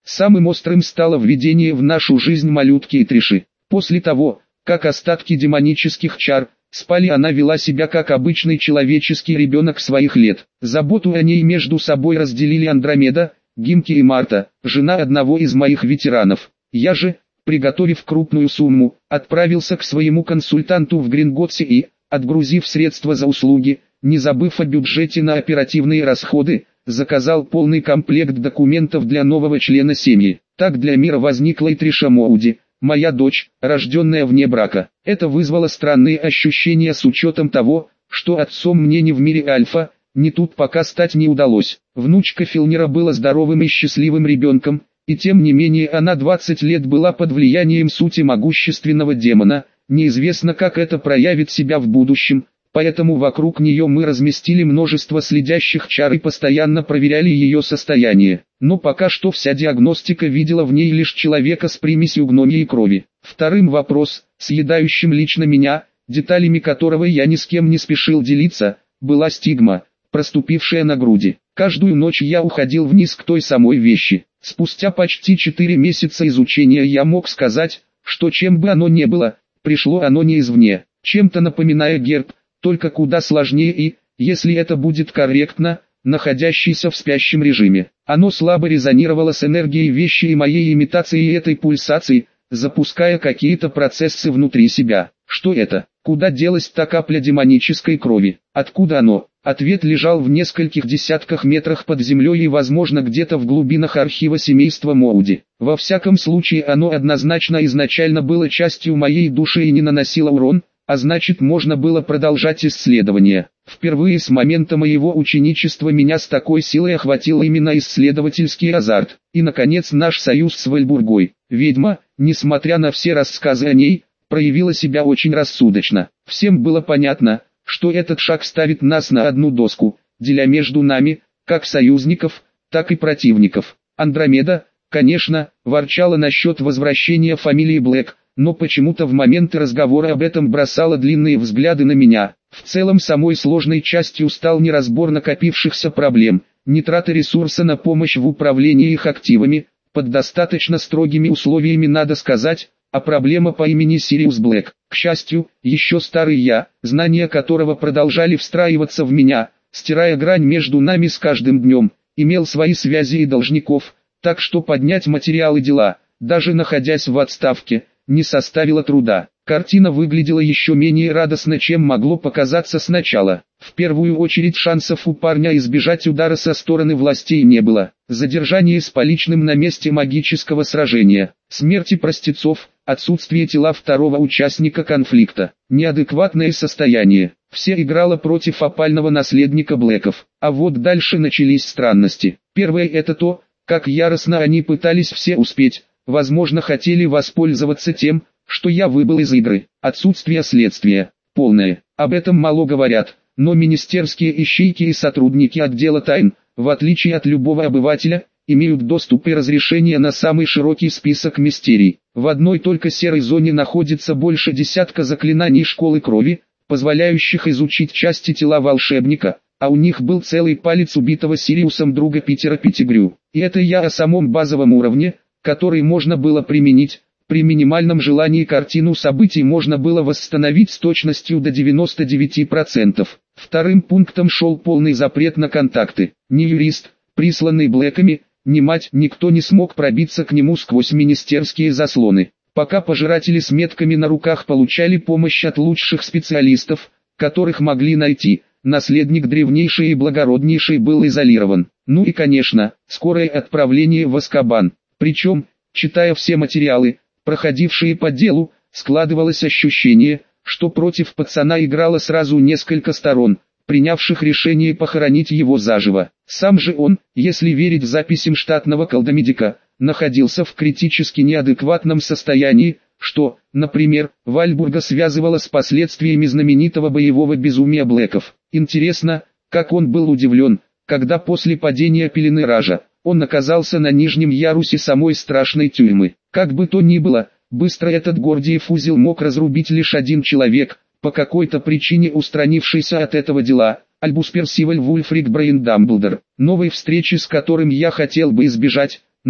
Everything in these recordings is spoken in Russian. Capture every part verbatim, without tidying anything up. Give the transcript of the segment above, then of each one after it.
Самым острым стало введение в нашу жизнь малютки и Триши. После того, как остатки демонических чар спали, она вела себя как обычный человеческий ребенок своих лет. Заботу о ней между собой разделили Андромеда, Гимки и Марта, жена одного из моих ветеранов. Я же, приготовив крупную сумму, отправился к своему консультанту в Гринготсе и, отгрузив средства за услуги, не забыв о бюджете на оперативные расходы, заказал полный комплект документов для нового члена семьи. Так для мира возникла и Триша Моуди, моя дочь, рожденная вне брака. Это вызвало странные ощущения с учетом того, что отцом мне ни в мире Альфа, ни тут пока стать не удалось. Внучка Филнера была здоровым и счастливым ребенком, и тем не менее она двадцать лет была под влиянием сути могущественного демона. Неизвестно, как это проявит себя в будущем. Поэтому вокруг нее мы разместили множество следящих чар и постоянно проверяли ее состояние. Но пока что вся диагностика видела в ней лишь человека с примесью гномьей крови. Вторым вопрос, съедающим лично меня, деталями которого я ни с кем не спешил делиться, была стигма, проступившая на груди. Каждую ночь я уходил вниз к той самой вещи. Спустя почти четыре месяца изучения я мог сказать, что чем бы оно ни было, пришло оно не извне, чем-то напоминая герб, только куда сложнее и, если это будет корректно, находящийся в спящем режиме. Оно слабо резонировало с энергией вещи и моей имитацией этой пульсации, запуская какие-то процессы внутри себя. Что это? Куда делась та капля демонической крови? Откуда оно? Ответ лежал в нескольких десятках метрах под землей и, возможно, где-то в глубинах архива семейства Моуди. Во всяком случае, оно однозначно изначально было частью моей души и не наносило урон, а значит, можно было продолжать исследование. Впервые с момента моего ученичества меня с такой силой охватил именно исследовательский азарт. И, наконец, наш союз с Вальбургой. Ведьма, несмотря на все рассказы о ней, проявила себя очень рассудочно. Всем было понятно, что этот шаг ставит нас на одну доску, деля между нами, как союзников, так и противников. Андромеда, конечно, ворчала насчет возвращения фамилии Блэк, но почему-то в моменты разговора об этом бросала длинные взгляды на меня. В целом самой сложной частью стал не разбор накопившихся проблем, не трата ресурса на помощь в управлении их активами, под достаточно строгими условиями надо сказать, а проблема по имени Сириус Блэк. К счастью, еще старый я, знания которого продолжали встраиваться в меня, стирая грань между нами с каждым днем, имел свои связи и должников, так что поднять материалы дела, даже находясь в отставке, не составило труда. Картина выглядела еще менее радостно, чем могло показаться сначала. В первую очередь шансов у парня избежать удара со стороны властей не было. Задержание с поличным на месте магического сражения, смерти простецов, отсутствие тела второго участника конфликта, неадекватное состояние. Все играло против опального наследника Блэков. А вот дальше начались странности. Первое — это то, как яростно они пытались все успеть. Возможно, хотели воспользоваться тем, что я выбыл из игры. Отсутствие следствия, полное. Об этом мало говорят, но министерские ищейки и сотрудники отдела тайн, в отличие от любого обывателя, имеют доступ и разрешение на самый широкий список мистерий. В одной только серой зоне находится больше десятка заклинаний школы крови, позволяющих изучить части тела волшебника, а у них был целый палец убитого Сириусом друга Питера Петтигрю. И это я о самом базовом уровне, который можно было применить. При минимальном желании картину событий можно было восстановить с точностью до девяноста девяти процентов. Вторым пунктом шел полный запрет на контакты. Ни юрист, присланный Блэками, ни мать, никто не смог пробиться к нему сквозь министерские заслоны. Пока пожиратели с метками на руках получали помощь от лучших специалистов, которых могли найти, наследник древнейший и благороднейший был изолирован. Ну и конечно, скорое отправление в Азкабан. Причем, читая все материалы, проходившие по делу, складывалось ощущение, что против пацана играло сразу несколько сторон, принявших решение похоронить его заживо. Сам же он, если верить записям штатного колдомедика, находился в критически неадекватном состоянии, что, например, Вальбурга связывало с последствиями знаменитого боевого безумия Блэков. Интересно, как он был удивлен, когда после падения пелены Ража, он оказался на нижнем ярусе самой страшной тюрьмы. Как бы то ни было, быстро этот Гордиев узел мог разрубить лишь один человек, по какой-то причине устранившийся от этого дела, Альбус Персиваль Вульфрик Брейн Дамблдор, новой встречи с которым я хотел бы избежать, но,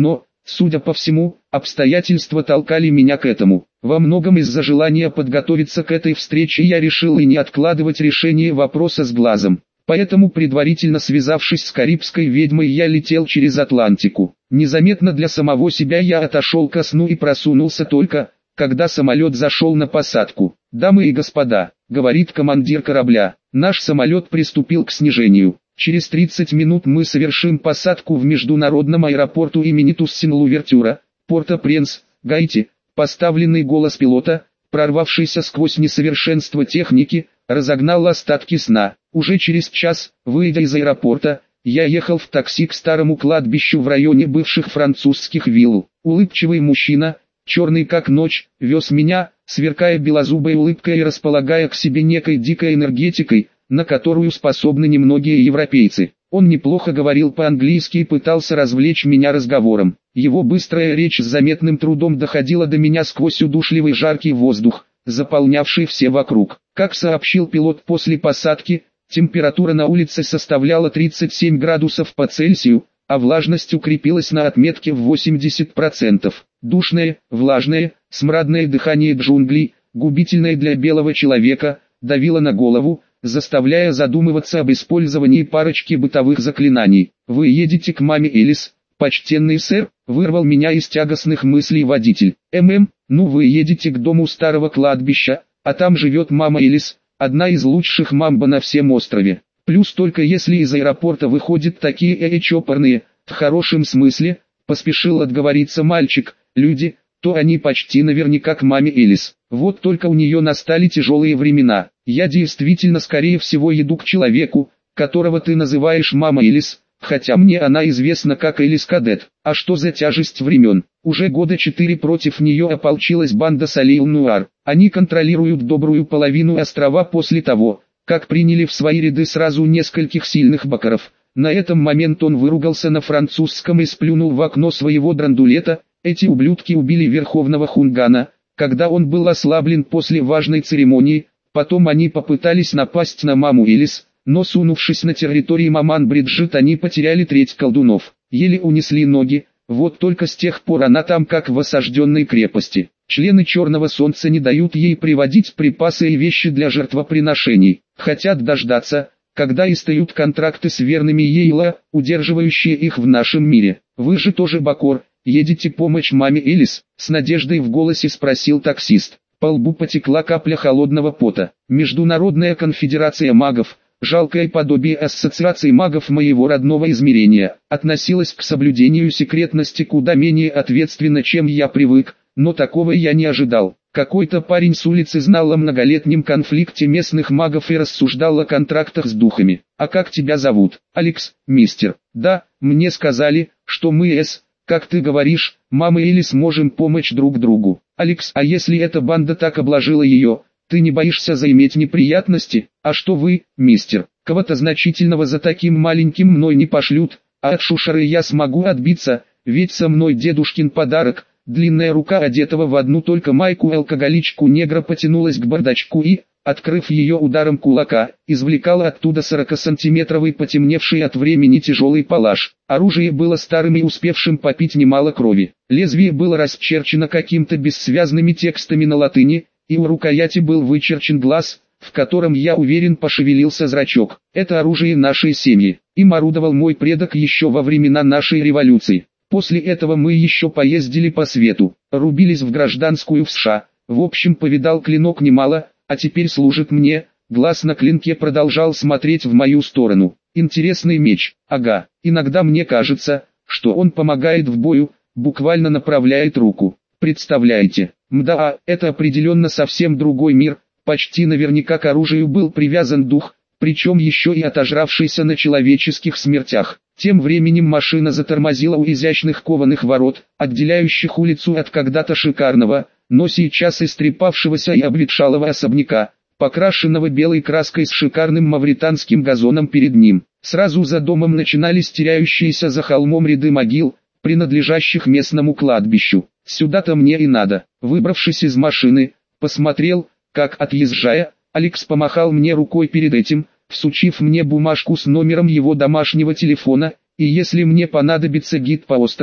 Судя по всему, обстоятельства толкали меня к этому. Во многом из-за желания подготовиться к этой встрече я решил и не откладывать решение вопроса с глазом. Поэтому, предварительно связавшись с карибской ведьмой, я летел через Атлантику. Незаметно для самого себя я отошел ко сну и просунулся только, когда самолет зашел на посадку. «Дамы и господа», — говорит командир корабля, — «наш самолет приступил к снижению. Через тридцать минут мы совершим посадку в международном аэропорту имени Туссен-Лувертюра, Порто-Пренс, Гаити». Поставленный голос пилота, прорвавшийся сквозь несовершенство техники, разогнал остатки сна. Уже через час, выйдя из аэропорта, я ехал в такси к старому кладбищу в районе бывших французских вилл. Улыбчивый мужчина, черный как ночь, вез меня, сверкая белозубой улыбкой и располагая к себе некой дикой энергетикой, на которую способны немногие европейцы. Он неплохо говорил по-английски и пытался развлечь меня разговором. Его быстрая речь с заметным трудом доходила до меня сквозь удушливый жаркий воздух, заполнявший все вокруг. Как сообщил пилот после посадки, температура на улице составляла тридцать семь градусов по Цельсию, а влажность укрепилась на отметке в восемьдесят процентов. Душное, влажное, смрадное дыхание джунглей, губительное для белого человека, давило на голову, заставляя задумываться об использовании парочки бытовых заклинаний. «Вы едете к маме Элис, почтенный сэр?» — вырвал меня из тягостных мыслей водитель. «ММ, ну вы едете к дому старого кладбища, а там живет мама Элис, одна из лучших мамбо на всем острове. Плюс только если из аэропорта выходят такие э чопорные, в хорошем смысле, поспешил отговориться мальчик, люди, то они почти наверняка к маме Элис. Вот только у нее настали тяжелые времена. Я действительно скорее всего еду к человеку, которого ты называешь мама Элис, хотя мне она известна как Элис Кадет. А что за тяжесть времен? Уже года четыре против нее ополчилась банда Салейл-Нуар. Они контролируют добрую половину острова после того, как приняли в свои ряды сразу нескольких сильных бакаров. На этом момент он выругался на французском и сплюнул в окно своего драндулета. Эти ублюдки убили верховного хунгана, когда он был ослаблен после важной церемонии. Потом они попытались напасть на маму Элис, но сунувшись на территории Маман-Бриджит, они потеряли треть колдунов. Еле унесли ноги, вот только с тех пор она там как в осажденной крепости. Члены Черного Солнца не дают ей приводить припасы и вещи для жертвоприношений. Хотят дождаться, когда истают контракты с верными Ейла, удерживающие их в нашем мире. Вы же тоже Бакор, едете помочь маме Элис? С надеждой в голосе спросил таксист. По лбу потекла капля холодного пота. Международная конфедерация магов, жалкое подобие ассоциации магов моего родного измерения, относилась к соблюдению секретности куда менее ответственно, чем я привык, но такого я не ожидал. Какой-то парень с улицы знал о многолетнем конфликте местных магов и рассуждал о контрактах с духами. «А как тебя зовут?» «Алекс, мистер». «Да, мне сказали, что мы с, как ты говоришь, мама или сможем помочь друг другу». «Алекс, а если эта банда так обложила ее, ты не боишься заиметь неприятности? А что вы, мистер, кого-то значительного за таким маленьким мной не пошлют, а от шушеры я смогу отбиться, ведь со мной дедушкин подарок». Длинная рука одетого в одну только майку алкоголичку негра потянулась к бардачку и, открыв ее ударом кулака, извлекала оттуда сорокасантиметровый потемневший от времени тяжелый палаш. Оружие было старым и успевшим попить немало крови. Лезвие было расчерчено каким-то бессвязными текстами на латыни, и у рукояти был вычерчен глаз, в котором, я уверен, пошевелился зрачок. Это оружие нашей семьи. Им орудовал мой предок еще во времена нашей революции. После этого мы еще поездили по свету, рубились в гражданскую в США, в общем повидал клинок немало, а теперь служит мне. Глаз на клинке продолжал смотреть в мою сторону. Интересный меч, ага, иногда мне кажется, что он помогает в бою, буквально направляет руку. Представляете, мда, это определенно совсем другой мир, почти наверняка к оружию был привязан дух, причем еще и отожравшийся на человеческих смертях. Тем временем машина затормозила у изящных кованых ворот, отделяющих улицу от когда-то шикарного, но сейчас истрепавшегося и обветшалого особняка, покрашенного белой краской с шикарным мавританским газоном перед ним. Сразу за домом начинались теряющиеся за холмом ряды могил, принадлежащих местному кладбищу. Сюда-то мне и надо. Выбравшись из машины, посмотрел, как, отъезжая, Алекс помахал мне рукой перед этим, всучив мне бумажку с номером его домашнего телефона, и если мне понадобится гид по острову,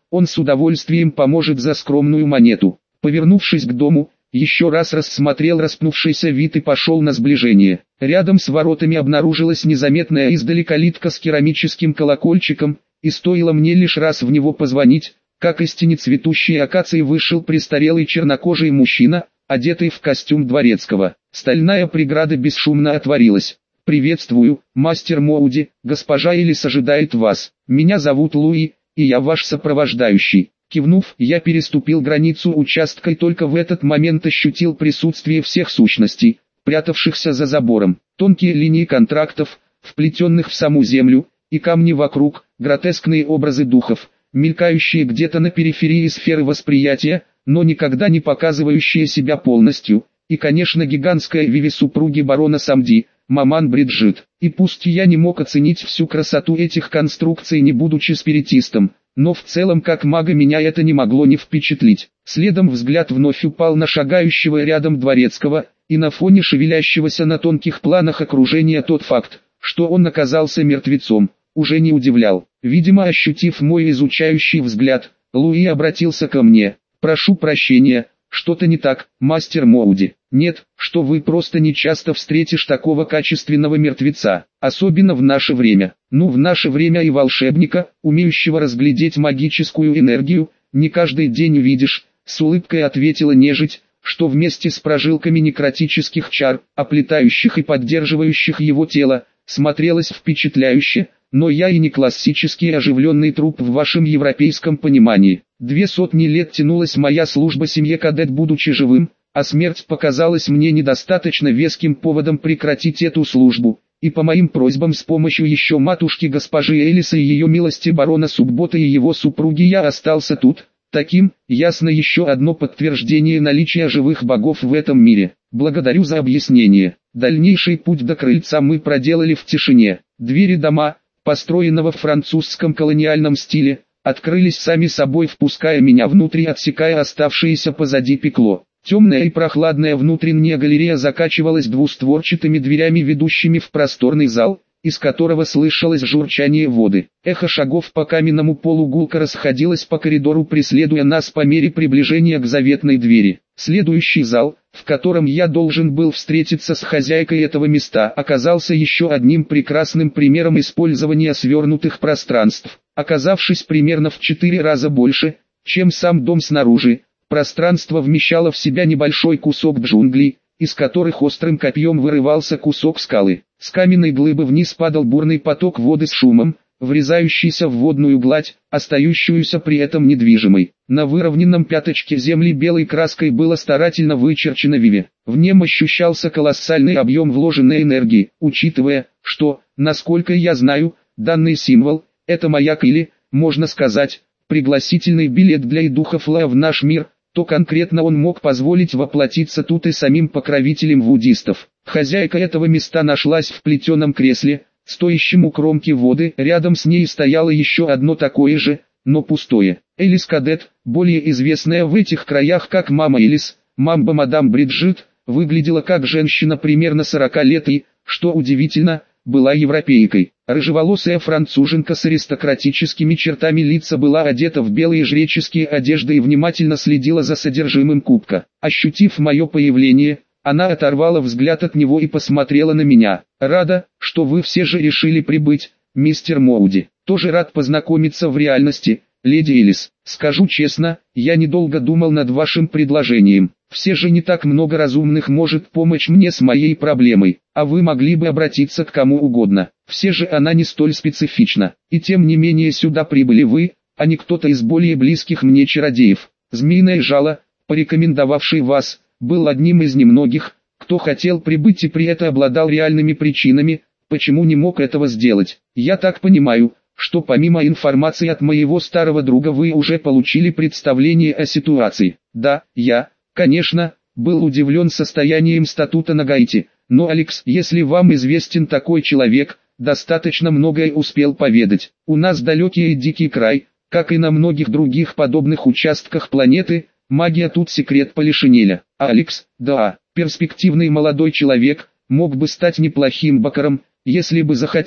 он с удовольствием поможет за скромную монету. Повернувшись к дому, еще раз рассмотрел распнувшийся вид и пошел на сближение. Рядом с воротами обнаружилась незаметная издали калитка с керамическим колокольчиком, и стоило мне лишь раз в него позвонить, как из тени цветущей акации вышел престарелый чернокожий мужчина, одетый в костюм дворецкого. Стальная преграда бесшумно отворилась. «Приветствую, мастер Моуди, госпожа Элис ожидает вас. Меня зовут Луи, и я ваш сопровождающий». Кивнув, я переступил границу участка и только в этот момент ощутил присутствие всех сущностей, прятавшихся за забором. Тонкие линии контрактов, вплетенных в саму землю, и камни вокруг, гротескные образы духов, мелькающие где-то на периферии сферы восприятия, но никогда не показывающие себя полностью, и, конечно, гигантская Виви супруги барона Самди, маман Бриджит. И пусть я не мог оценить всю красоту этих конструкций, не будучи спиритистом, но в целом как мага меня это не могло не впечатлить. Следом взгляд вновь упал на шагающего рядом дворецкого, и на фоне шевелящегося на тонких планах окружения тот факт, что он оказался мертвецом, уже не удивлял. Видимо, ощутив мой изучающий взгляд, Луи обратился ко мне. «Прошу прощения, что-то не так, мастер Моуди?» «Нет, что вы, просто не часто встретишь такого качественного мертвеца, особенно в наше время». «Ну, в наше время и волшебника, умеющего разглядеть магическую энергию, не каждый день увидишь», — с улыбкой ответила нежить, что вместе с прожилками некротических чар, оплетающих и поддерживающих его тело, смотрелось впечатляюще, но я и не классический оживленный труп в вашем европейском понимании. Две сотни лет тянулась моя служба семье Кадет, будучи живым, а смерть показалась мне недостаточно веским поводом прекратить эту службу, и по моим просьбам с помощью еще матушки госпожи Элиса и ее милости барона Суббота и его супруги я остался тут. Таким, ясно, еще одно подтверждение наличия живых богов в этом мире. Благодарю за объяснение. Дальнейший путь до крыльца мы проделали в тишине. Двери дома, построенного в французском колониальном стиле, открылись сами собой, впуская меня внутрь и отсекая оставшееся позади пекло. Темная и прохладная внутренняя галерея закачивалась двустворчатыми дверями, ведущими в просторный зал, из которого слышалось журчание воды. Эхо шагов по каменному полу гулко расходилось по коридору, преследуя нас по мере приближения к заветной двери. Следующий зал, в котором я должен был встретиться с хозяйкой этого места, оказался еще одним прекрасным примером использования свернутых пространств. Оказавшись примерно в четыре раза больше, чем сам дом снаружи, пространство вмещало в себя небольшой кусок джунглей, из которых острым копьем вырывался кусок скалы. С каменной глыбы вниз падал бурный поток воды с шумом, врезающийся в водную гладь, остающуюся при этом недвижимой. На выровненном пятачке земли белой краской было старательно вычерчено Виви. В нем ощущался колоссальный объем вложенной энергии, учитывая, что, насколько я знаю, данный символ – это маяк или, можно сказать, пригласительный билет для идухов Ла в наш мир, то конкретно он мог позволить воплотиться тут и самим покровителем вудистов. Хозяйка этого места нашлась в плетеном кресле, стоящем у кромки воды. Рядом с ней стояло еще одно такое же, но пустое. Элис Кадет, более известная в этих краях как Мама Элис, мамба мадам Бриджит, выглядела как женщина примерно сорока лет и, что удивительно, была европейкой. Рыжеволосая француженка с аристократическими чертами лица была одета в белые жреческие одежды и внимательно следила за содержимым кубка. Ощутив мое появление, она оторвала взгляд от него и посмотрела на меня. «Рада, что вы все же решили прибыть, мистер Моуди. Тоже рад познакомиться в реальности, леди Элис. Скажу честно, я недолго думал над вашим предложением. Все же не так много разумных может помочь мне с моей проблемой, а вы могли бы обратиться к кому угодно. Все же она не столь специфична. И тем не менее сюда прибыли вы, а не кто-то из более близких мне чародеев. Змеиное жало, порекомендовавший вас, был одним из немногих, кто хотел прибыть и при этом обладал реальными причинами, почему не мог этого сделать. Я так понимаю, что помимо информации от моего старого друга вы уже получили представление о ситуации. Да, я, конечно, был удивлен состоянием статута на Гаити, но Алекс, если вам известен такой человек, достаточно многое успел поведать. У нас далекий и дикий край, как и на многих других подобных участках планеты, магия тут секрет полишинеля. А Алекс, да, перспективный молодой человек, мог бы стать неплохим бакаром, если бы захотел,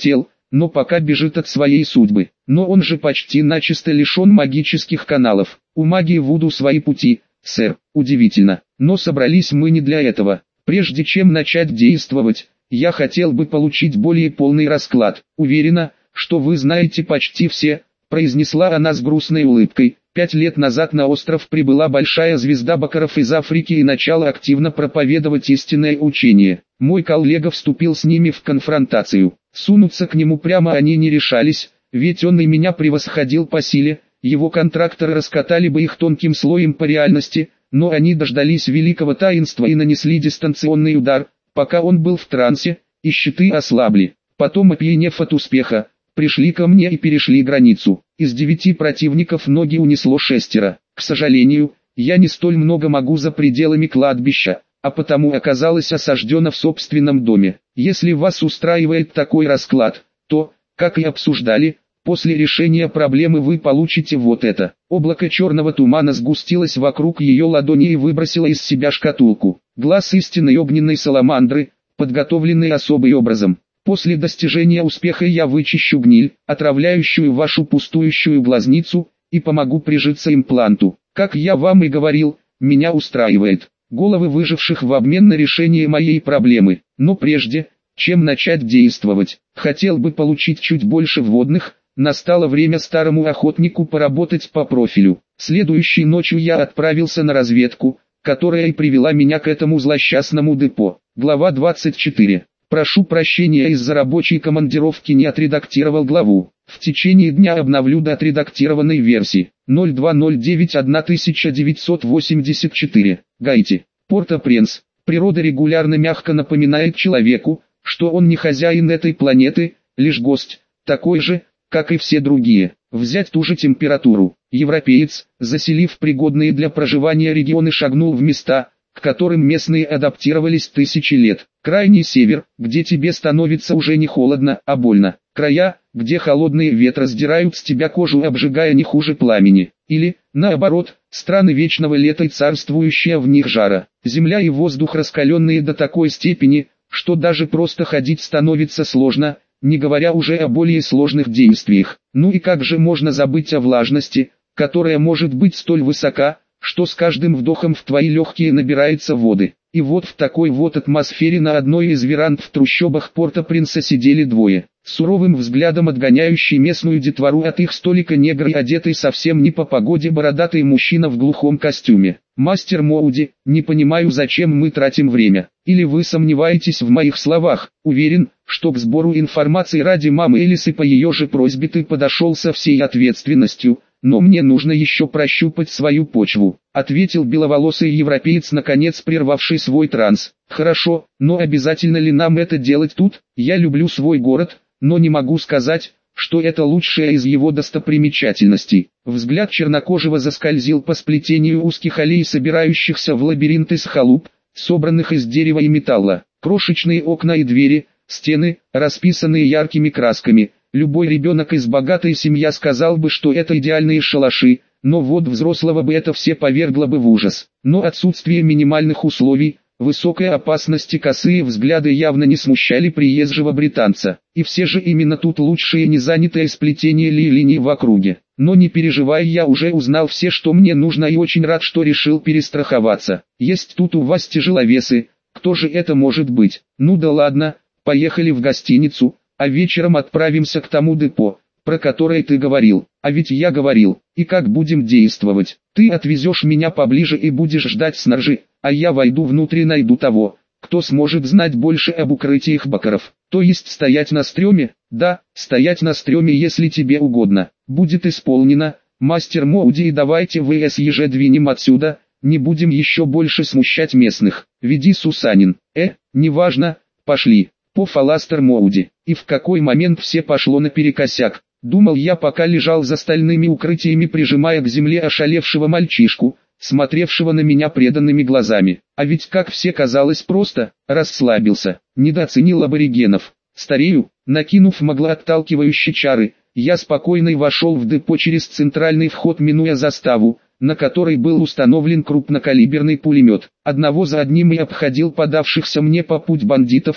но пока бежит от своей судьбы. Но он же почти начисто лишен магических каналов. У магии Вуду свои пути, сэр. Удивительно. Но собрались мы не для этого. Прежде чем начать действовать, я хотел бы получить более полный расклад. Уверена, что вы знаете почти все, произнесла она с грустной улыбкой. Пять лет назад на остров прибыла большая звезда бакаров из Африки и начала активно проповедовать истинное учение. Мой коллега вступил с ними в конфронтацию. Сунуться к нему прямо они не решались, ведь он и меня превосходил по силе, его контракторы раскатали бы их тонким слоем по реальности, но они дождались великого таинства и нанесли дистанционный удар, пока он был в трансе, и щиты ослабли. Потом, опьянев от успеха, пришли ко мне и перешли границу. Из девяти противников ноги унесло шестеро. К сожалению, я не столь много могу за пределами кладбища, а потому оказалась осаждена в собственном доме. Если вас устраивает такой расклад, то, как и обсуждали, после решения проблемы вы получите вот это. Облако черного тумана сгустилось вокруг ее ладони и выбросило из себя шкатулку. Глаз истинной огненной саламандры, подготовленный особым образом. После достижения успеха я вычищу гниль, отравляющую вашу пустующую глазницу, и помогу прижиться импланту. Как я вам и говорил, меня устраивает. Головы выживших в обмен на решение моей проблемы. Но прежде, чем начать действовать, хотел бы получить чуть больше вводных. Настало время старому охотнику поработать по профилю. Следующей ночью я отправился на разведку, которая и привела меня к этому злосчастному депо. Глава двадцать четыре. Прошу прощения, из-за рабочей командировки не отредактировал главу. В течение дня обновлю до отредактированной версии. ноль два ноль девять тысяча девятьсот восемьдесят четыре. Гаити. Порто-Пренс. Природа регулярно мягко напоминает человеку, что он не хозяин этой планеты, лишь гость, такой же, как и все другие. Взять ту же температуру. Европеец, заселив пригодные для проживания регионы, шагнул в места, к которым местные адаптировались тысячи лет. Крайний север, где тебе становится уже не холодно, а больно. Края, где холодные ветры сдирают с тебя кожу, обжигая не хуже пламени. Или, наоборот, страны вечного лета и царствующая в них жара. Земля и воздух раскаленные до такой степени, что даже просто ходить становится сложно, не говоря уже о более сложных действиях. Ну и как же можно забыть о влажности, которая может быть столь высока, что с каждым вдохом в твои легкие набирается воды. И вот в такой вот атмосфере на одной из веранд в трущобах Порто-Пренса сидели двое. Суровым взглядом отгоняющий местную детвору от их столика негр и одетый совсем не по погоде бородатый мужчина в глухом костюме. «Мастер Моуди, не понимаю, зачем мы тратим время. Или вы сомневаетесь в моих словах? Уверен, что к сбору информации ради мамы Элисы по ее же просьбе ты подошел со всей ответственностью. Но мне нужно еще прощупать свою почву», — ответил беловолосый европеец, наконец прервавший свой транс. «Хорошо, но обязательно ли нам это делать тут? Я люблю свой город, но не могу сказать, что это лучшая из его достопримечательностей». Взгляд чернокожего заскользил по сплетению узких аллей, собирающихся в лабиринт из халуп, собранных из дерева и металла. Крошечные окна и двери, стены, расписанные яркими красками. Любой ребенок из богатой семьи сказал бы, что это идеальные шалаши, но вот взрослого бы это все повергло бы в ужас. Но отсутствие минимальных условий, высокая опасность и косые взгляды явно не смущали приезжего британца. И все же именно тут лучшее незанятое сплетение линий в округе. Но не переживай, я уже узнал все, что мне нужно, и очень рад, что решил перестраховаться. Есть тут у вас тяжеловесы, кто же это может быть? Ну да ладно, поехали в гостиницу. А вечером отправимся к тому депо, про которое ты говорил. А ведь я говорил, и как будем действовать? Ты отвезешь меня поближе и будешь ждать снаружи, а я войду внутрь и найду того, кто сможет знать больше об укрытиях бакаров. То есть стоять на стреме? Да, стоять на стреме, если тебе угодно. Будет исполнено, мастер Моуди, и давайте вы с еже двинем отсюда, не будем еще больше смущать местных. Веди, Сусанин. Э, неважно, пошли. По Фаластер Моуди. И в какой момент все пошло наперекосяк, думал я, пока лежал за стальными укрытиями, прижимая к земле ошалевшего мальчишку, смотревшего на меня преданными глазами. А ведь, как все казалось, просто расслабился, недооценил аборигенов. Старею, накинув маглоотталкивающие чары, я спокойно вошел в депо через центральный вход, минуя заставу, на которой был установлен крупнокалиберный пулемет. Одного за одним я обходил подавшихся мне по путь бандитов,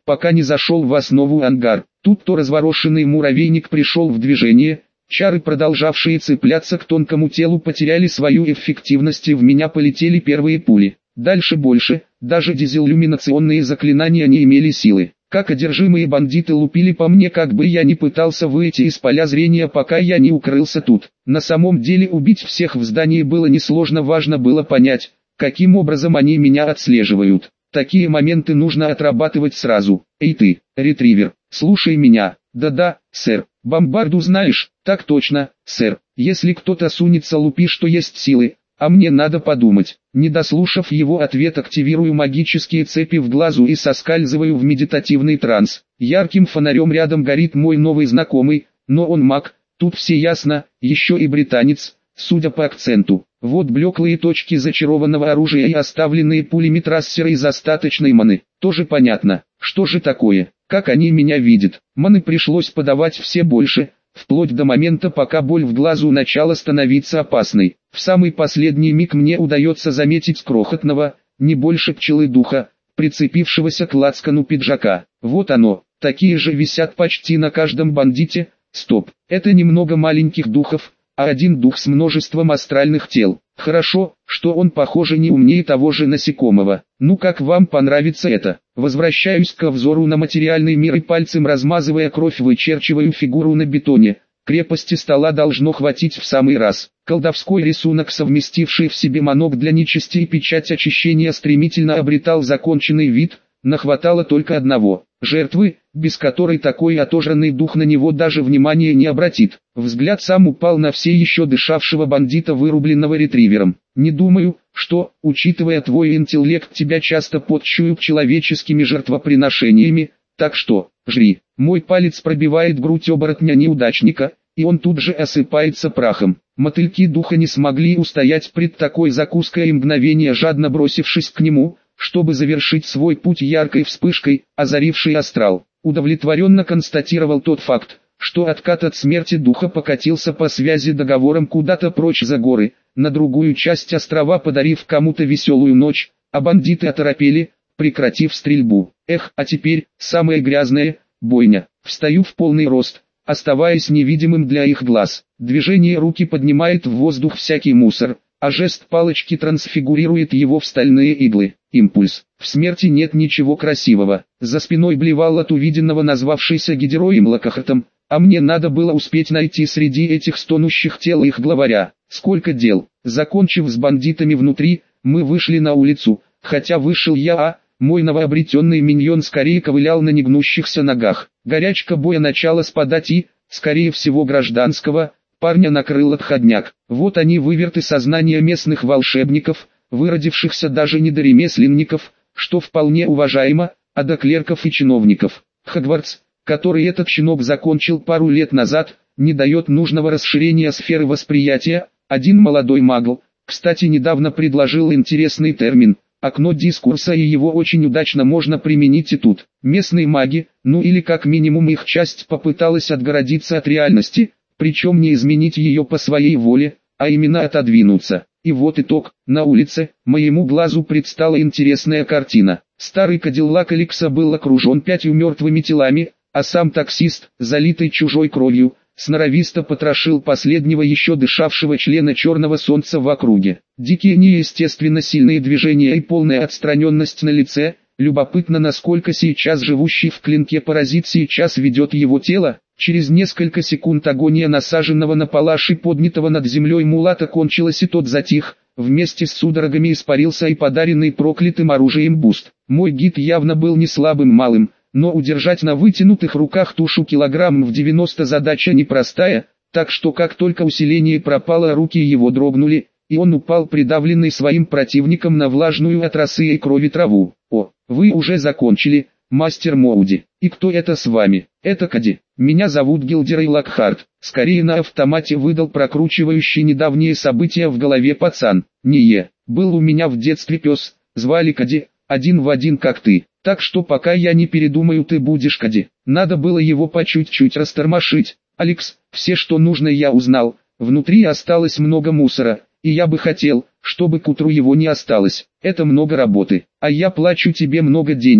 пока не зашел в основу ангар. Тут-то разворошенный муравейник пришел в движение, чары, продолжавшие цепляться к тонкому телу, потеряли свою эффективность и в меня полетели первые пули. Дальше больше, даже дизеллюминационные заклинания не имели силы. Как одержимые бандиты лупили по мне, как бы я ни пытался выйти из поля зрения, пока я не укрылся тут. На самом деле убить всех в здании было несложно, важно было понять, каким образом они меня отслеживают. Такие моменты нужно отрабатывать сразу. Эй ты, ретривер, слушай меня. Да-да, сэр. Бомбарду знаешь? Так точно, сэр. Если кто-то сунется, лупи, что есть силы. А мне надо подумать. Не дослушав его ответ, активирую магические цепи в глазу и соскальзываю в медитативный транс. Ярким фонарем рядом горит мой новый знакомый, но он маг, тут все ясно, еще и британец, судя по акценту. Вот блеклые точки зачарованного оружия и оставленные пулями трассеры из остаточной маны. Тоже понятно, что же такое, как они меня видят. Маны пришлось подавать все больше, вплоть до момента, пока боль в глазу начала становиться опасной. В самый последний миг мне удается заметить крохотного, не больше пчелы духа, прицепившегося к лацкану пиджака. Вот оно, такие же висят почти на каждом бандите. Стоп, это немного маленьких духов, а один дух с множеством астральных тел. Хорошо, что он, похоже, не умнее того же насекомого. Ну как вам понравится это? Возвращаюсь к взору на материальный мир и пальцем, размазывая кровь, вычерчиваю фигуру на бетоне. Крепости стола должно хватить в самый раз. Колдовской рисунок, совместивший в себе манок для нечисти и печать очищения, стремительно обретал законченный вид. Нахватало только одного — жертвы, без которой такой отожранный дух на него даже внимания не обратит. Взгляд сам упал на все еще дышавшего бандита, вырубленного ретривером. Не думаю, что, учитывая твой интеллект, тебя часто подчуют человеческими жертвоприношениями, так что, жри. Мой палец пробивает грудь оборотня-неудачника, и он тут же осыпается прахом. Мотыльки духа не смогли устоять пред такой закуской и мгновение, жадно бросившись к нему, чтобы завершить свой путь яркой вспышкой, озарившей астрал. Удовлетворенно констатировал тот факт, что откат от смерти духа покатился по связи договором куда-то прочь за горы, на другую часть острова, подарив кому-то веселую ночь, а бандиты оторопели, прекратив стрельбу. Эх, а теперь, самое грязное, бойня. Встаю в полный рост, оставаясь невидимым для их глаз. Движение руки поднимает в воздух всякий мусор, а жест палочки трансфигурирует его в стальные иглы. Импульс. В смерти нет ничего красивого. За спиной блевал от увиденного назвавшийся героем Локохотом, а мне надо было успеть найти среди этих стонущих тел их главаря. Сколько дел. Закончив с бандитами внутри, мы вышли на улицу, хотя вышел я, а мой новообретенный миньон скорее ковылял на негнущихся ногах. Горячка боя начала спадать и, скорее всего, гражданского, парня накрыл отходняк. Вот они, выверты сознания местных волшебников, выродившихся даже не до ремесленников, что вполне уважаемо, а до клерков и чиновников. Хогвартс, который этот щенок закончил пару лет назад, не дает нужного расширения сферы восприятия. Один молодой магл, кстати, недавно предложил интересный термин — окно дискурса, и его очень удачно можно применить и тут. Местные маги, ну или как минимум их часть, попыталась отгородиться от реальности, причем не изменить ее по своей воле, а именно отодвинуться. И вот итог. На улице, моему глазу предстала интересная картина. Старый Кадиллак Алекса был окружен пятью мертвыми телами, а сам таксист, залитый чужой кровью, сноровисто потрошил последнего еще дышавшего члена Черного Солнца в округе. Дикие неестественно сильные движения и полная отстраненность на лице. Любопытно, насколько сейчас живущий в клинке паразит сейчас ведет его тело. Через несколько секунд агония насаженного на палаш и поднятого над землей мулата кончилась, и тот затих. Вместе с судорогами испарился и подаренный проклятым оружием буст. Мой гид явно был не слабым малым, но удержать на вытянутых руках тушу килограмм в девяносто задача непростая, так что как только усиление пропало, руки его дрогнули, и он упал, придавленный своим противником, на влажную от росы и крови траву. «О, вы уже закончили, мастер Моуди. И кто это с вами?» «Это Кади. Меня зовут Гилдерей Локхарт», — скорее на автомате выдал прокручивающий недавние события в голове пацан. «Не е. Был у меня в детстве пес, звали Кади, один в один как ты. Так что пока я не передумаю, ты будешь Кади». Надо было его по чуть-чуть растормошить. «Алекс, все, что нужно, я узнал. Внутри осталось много мусора, и я бы хотел, чтобы к утру его не осталось. Это много работы, а я плачу тебе много денег,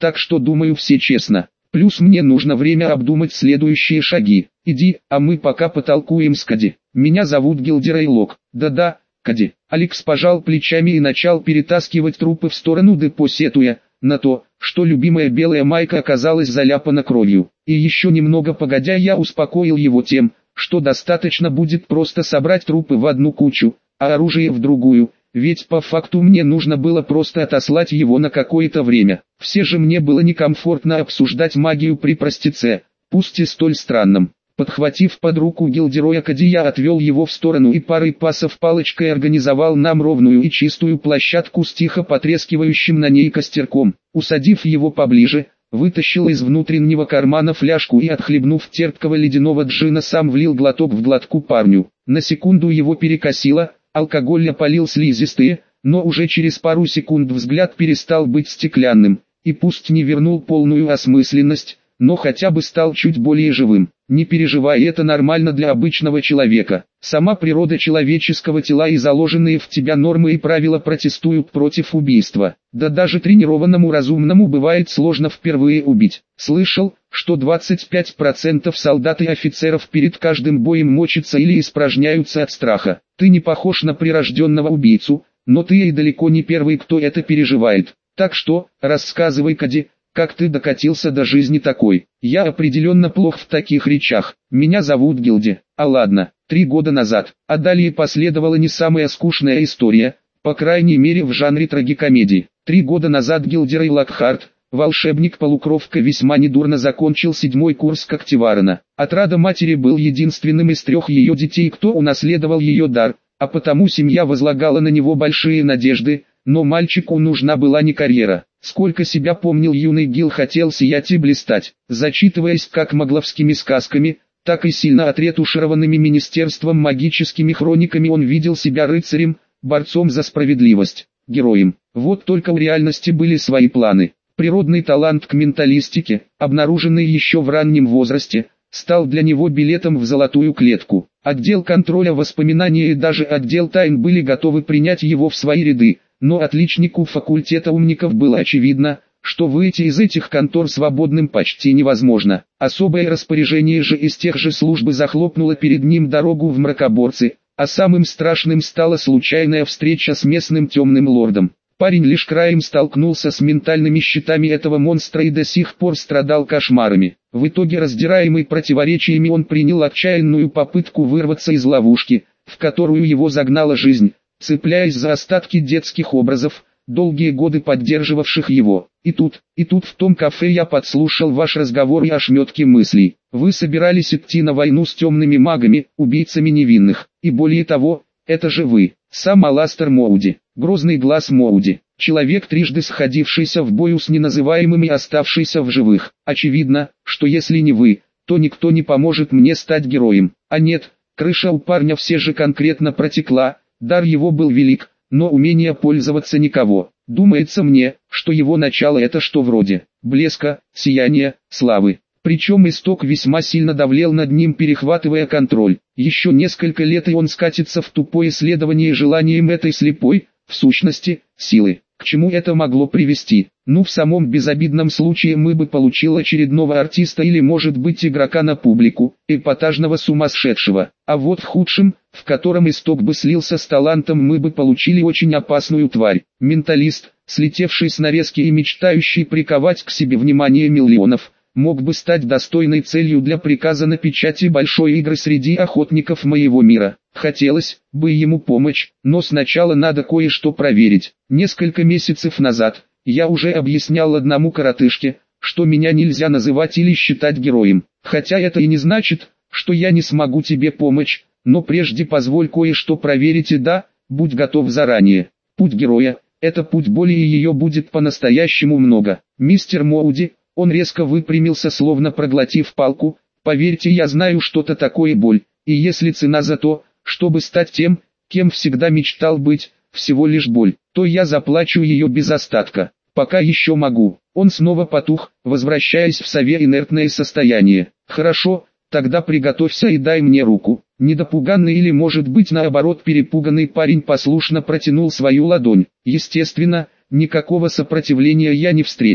так что думаю все честно. Плюс мне нужно время обдумать следующие шаги. Иди, а мы пока потолкуем с Кади. Меня зовут Гилдерей Лок. Да-да, Кади. Алекс пожал плечами и начал перетаскивать трупы в сторону депо, сетуя на то, что любимая белая майка оказалась заляпана кровью. И еще немного погодя я успокоил его тем, что достаточно будет просто собрать трупы в одну кучу, а оружие в другую, ведь по факту мне нужно было просто отослать его на какое-то время. Все же мне было некомфортно обсуждать магию при простеце, пусть и столь странном. Подхватив под руку Гилдероя Кади, я отвел его в сторону и парой пасов палочкой организовал нам ровную и чистую площадку с тихо потрескивающим на ней костерком. Усадив его поближе, вытащил из внутреннего кармана фляжку и, отхлебнув терпкого ледяного джина, сам влил глоток в глотку парню. На секунду его перекосило, алкоголь опалил слизистые, но уже через пару секунд взгляд перестал быть стеклянным, и пусть не вернул полную осмысленность, но хотя бы стал чуть более живым. Не переживай, это нормально для обычного человека. Сама природа человеческого тела и заложенные в тебя нормы и правила протестуют против убийства. Да даже тренированному разумному бывает сложно впервые убить. Слышал, что двадцать пять процентов солдат и офицеров перед каждым боем мочатся или испражняются от страха. Ты не похож на прирожденного убийцу, но ты и далеко не первый, кто это переживает. Так что, рассказывай, Кади, как ты докатился до жизни такой? Я определенно плох в таких речах. Меня зовут Гилди. А ладно, три года назад. А далее последовала не самая скучная история, по крайней мере в жанре трагикомедии. Три года назад Гилдерей Локхарт, волшебник-полукровка, весьма недурно закончил седьмой курс Когтеварена. Отрада матери был единственным из трех ее детей, кто унаследовал ее дар, а потому семья возлагала на него большие надежды, но мальчику нужна была не карьера. Сколько себя помнил, юный Гил хотел сиять и блистать, зачитываясь как могловскими сказками, так и сильно отретушированными министерством магическими хрониками он видел себя рыцарем, борцом за справедливость, героем. Вот только в реальности были свои планы. Природный талант к менталистике, обнаруженный еще в раннем возрасте, стал для него билетом в золотую клетку. Отдел контроля воспоминаний и даже отдел тайн были готовы принять его в свои ряды, но отличнику факультета умников было очевидно, что выйти из этих контор свободным почти невозможно. Особое распоряжение же из тех же службы захлопнуло перед ним дорогу в мракоборцы, а самым страшным стала случайная встреча с местным темным лордом. Парень лишь краем столкнулся с ментальными щитами этого монстра и до сих пор страдал кошмарами. В итоге, раздираемый противоречиями, он принял отчаянную попытку вырваться из ловушки, в которую его загнала жизнь, цепляясь за остатки детских образов, долгие годы поддерживавших его. И тут, и тут в том кафе я подслушал ваш разговор и ошметки мыслей. Вы собирались идти на войну с темными магами, убийцами невинных, и более того, это же вы, сам Аластер Моуди, грозный глаз Моуди, человек, трижды сходившийся в бою с неназываемым и оставшийся в живых. Очевидно, что если не вы, то никто не поможет мне стать героем. А нет, крыша у парня все же конкретно протекла, дар его был велик, но умение пользоваться никого. Думается мне, что его начало это что вроде блеска, сияния, славы. Причем исток весьма сильно давлел над ним, перехватывая контроль. Еще несколько лет и он скатится в тупое следование желаниям этой слепой, в сущности, силы. К чему это могло привести? Ну, в самом безобидном случае мы бы получили очередного артиста или, может быть, игрока на публику, эпатажного сумасшедшего. А вот в худшем, в котором исток бы слился с талантом, мы бы получили очень опасную тварь. Менталист, слетевший с нарезки и мечтающий приковать к себе внимание миллионов, мог бы стать достойной целью для приказа на печати большой игры среди охотников моего мира. Хотелось бы ему помочь, но сначала надо кое-что проверить. Несколько месяцев назад я уже объяснял одному коротышке, что меня нельзя называть или считать героем. Хотя это и не значит, что я не смогу тебе помочь, но прежде позволь кое-что проверить, и да, будь готов заранее. Путь героя – это путь боли, и ее будет по-настоящему много. Мистер Моуди, он резко выпрямился, словно проглотив палку. Поверьте, я знаю, что-то такое боль, и если цена за то, чтобы стать тем, кем всегда мечтал быть, всего лишь боль, то я заплачу ее без остатка. Пока еще могу. Он снова потух, возвращаясь в сове инертное состояние. Хорошо, тогда приготовься и дай мне руку. Недопуганный или, может быть, наоборот, перепуганный парень послушно протянул свою ладонь. Естественно, никакого сопротивления я не встретил,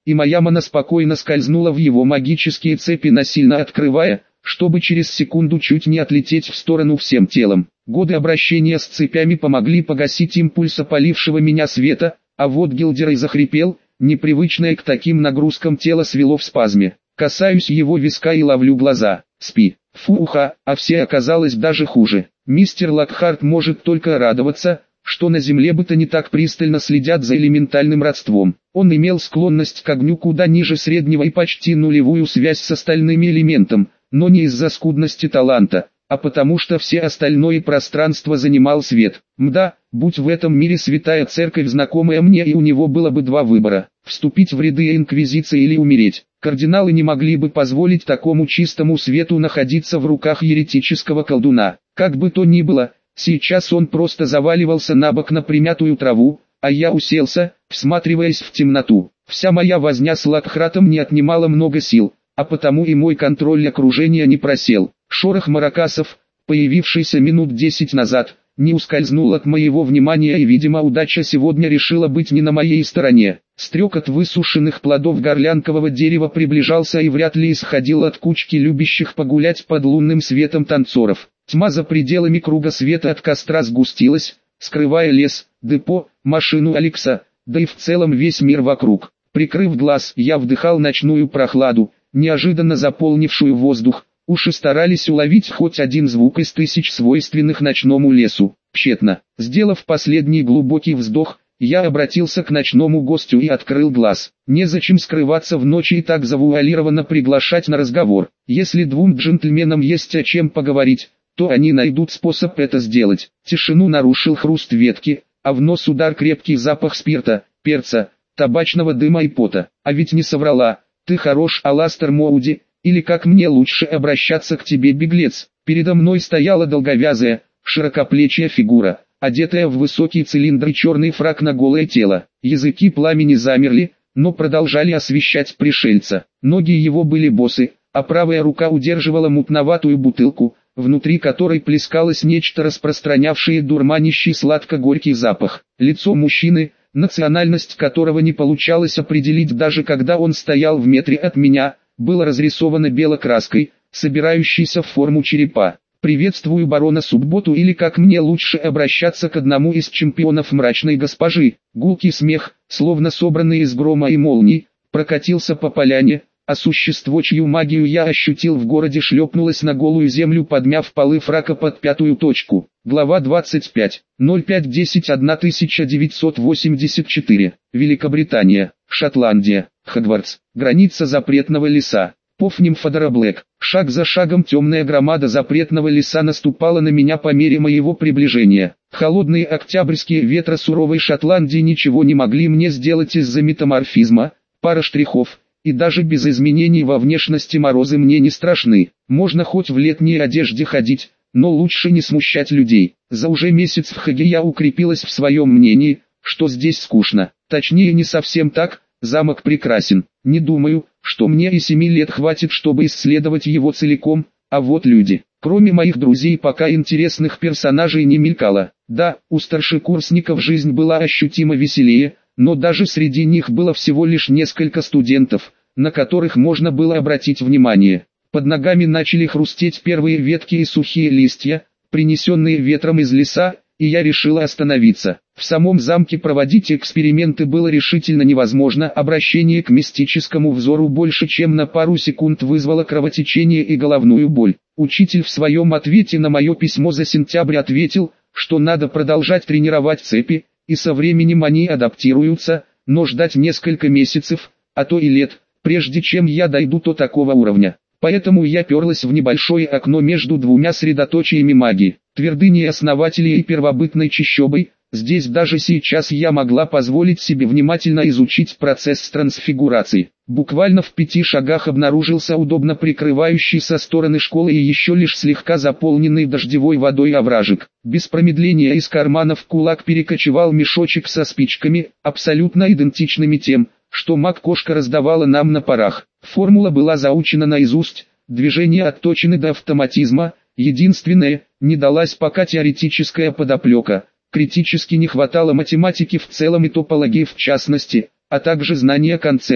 и моя мана спокойно скользнула в его магические цепи, насильно открывая, чтобы через секунду чуть не отлететь в сторону всем телом. Годы обращения с цепями помогли погасить импульс опалившего меня света, а вот Гилдерей захрипел, непривычное к таким нагрузкам тело свело в спазме. Касаюсь его виска и ловлю глаза. Спи. Фуха, а все оказалось даже хуже. Мистер Локхарт может только радоваться, что на земле бы-то не так пристально следят за элементальным родством. Он имел склонность к огню куда ниже среднего и почти нулевую связь с остальными элементами, но не из-за скудности таланта, а потому что все остальное пространство занимал свет. Мда, будь в этом мире святая церковь знакомая мне, и у него было бы два выбора: вступить в ряды инквизиции или умереть. Кардиналы не могли бы позволить такому чистому свету находиться в руках еретического колдуна. Как бы то ни было, сейчас он просто заваливался на бок на примятую траву, а я уселся, всматриваясь в темноту. Вся моя возня с Локхартом не отнимала много сил, а потому и мой контроль окружения не просел. Шорох маракасов, появившийся минут десять назад, не ускользнул от моего внимания, и, видимо, удача сегодня решила быть не на моей стороне. Стрекот высушенных плодов горлянкового дерева приближался и вряд ли исходил от кучки любящих погулять под лунным светом танцоров. Тьма за пределами круга света от костра сгустилась, скрывая лес, депо, машину Алекса, да и в целом весь мир вокруг. Прикрыв глаз, я вдыхал ночную прохладу, неожиданно заполнившую воздух. Уши старались уловить хоть один звук из тысяч свойственных ночному лесу. Тщетно. Сделав последний глубокий вздох, я обратился к ночному гостю и открыл глаз. Незачем скрываться в ночи и так завуалированно приглашать на разговор. Если двум джентльменам есть о чем поговорить, то они найдут способ это сделать. Тишину нарушил хруст ветки, а в нос удар крепкий запах спирта, перца, табачного дыма и пота. А ведь не соврала. Ты хорош, Аластер Моуди. Или как мне лучше обращаться к тебе, беглец? Передо мной стояла долговязая, широкоплечья фигура, одетая в высокий цилиндр и черный фрак на голое тело. Языки пламени замерли, но продолжали освещать пришельца. Ноги его были босы, а правая рука удерживала мутноватую бутылку, внутри которой плескалось нечто, распространявшее дурманящий сладко-горький запах. Лицо мужчины, национальность которого не получалось определить даже когда он стоял в метре от меня, было разрисовано белой краской, собирающейся в форму черепа. «Приветствую барона Субботу», или как мне лучше обращаться к одному из чемпионов мрачной госпожи. Гулкий смех, словно собранный из грома и молний, прокатился по поляне, а существо, чью магию я ощутил в городе, шлепнулось на голую землю, подмяв полы фрака под пятую точку. Глава двадцать пять. ноль пять десять тысяча девятьсот восемьдесят четыре. Великобритания, Шотландия, Хогвартс, граница запретного леса. Пов Нимфодора Блэк. Шаг за шагом темная громада запретного леса наступала на меня по мере моего приближения. Холодные октябрьские ветра суровой Шотландии ничего не могли мне сделать из-за метаморфизма, пара штрихов, и даже без изменений во внешности морозы мне не страшны. Можно хоть в летней одежде ходить, но лучше не смущать людей. За уже месяц в Хаге я укрепилась в своем мнении, что здесь скучно. Точнее, не совсем так. Замок прекрасен. Не думаю, что мне и семи лет хватит, чтобы исследовать его целиком, а вот люди. Кроме моих друзей пока интересных персонажей не мелькало. Да, у старшекурсников жизнь была ощутимо веселее, но даже среди них было всего лишь несколько студентов, на которых можно было обратить внимание. Под ногами начали хрустеть первые ветки и сухие листья, принесенные ветром из леса, и я решила остановиться. В самом замке проводить эксперименты было решительно невозможно, обращение к мистическому взору больше чем на пару секунд вызвало кровотечение и головную боль. Учитель в своем ответе на мое письмо за сентябрь ответил, что надо продолжать тренировать цепи, и со временем они адаптируются, но ждать несколько месяцев, а то и лет, прежде чем я дойду до такого уровня. Поэтому я перлась в небольшое окно между двумя средоточиями магии, твердыней основателей и первобытной чащобой. Здесь даже сейчас я могла позволить себе внимательно изучить процесс трансфигурации. Буквально в пяти шагах обнаружился удобно прикрывающий со стороны школы и еще лишь слегка заполненный дождевой водой овражек. Без промедления из кармана в кулак перекочевал мешочек со спичками, абсолютно идентичными тем, что маг-кошка раздавала нам на парах. Формула была заучена наизусть, движения отточены до автоматизма, единственное, не далась пока теоретическая подоплека. Критически не хватало математики в целом и топологии в частности, а также знания концепций.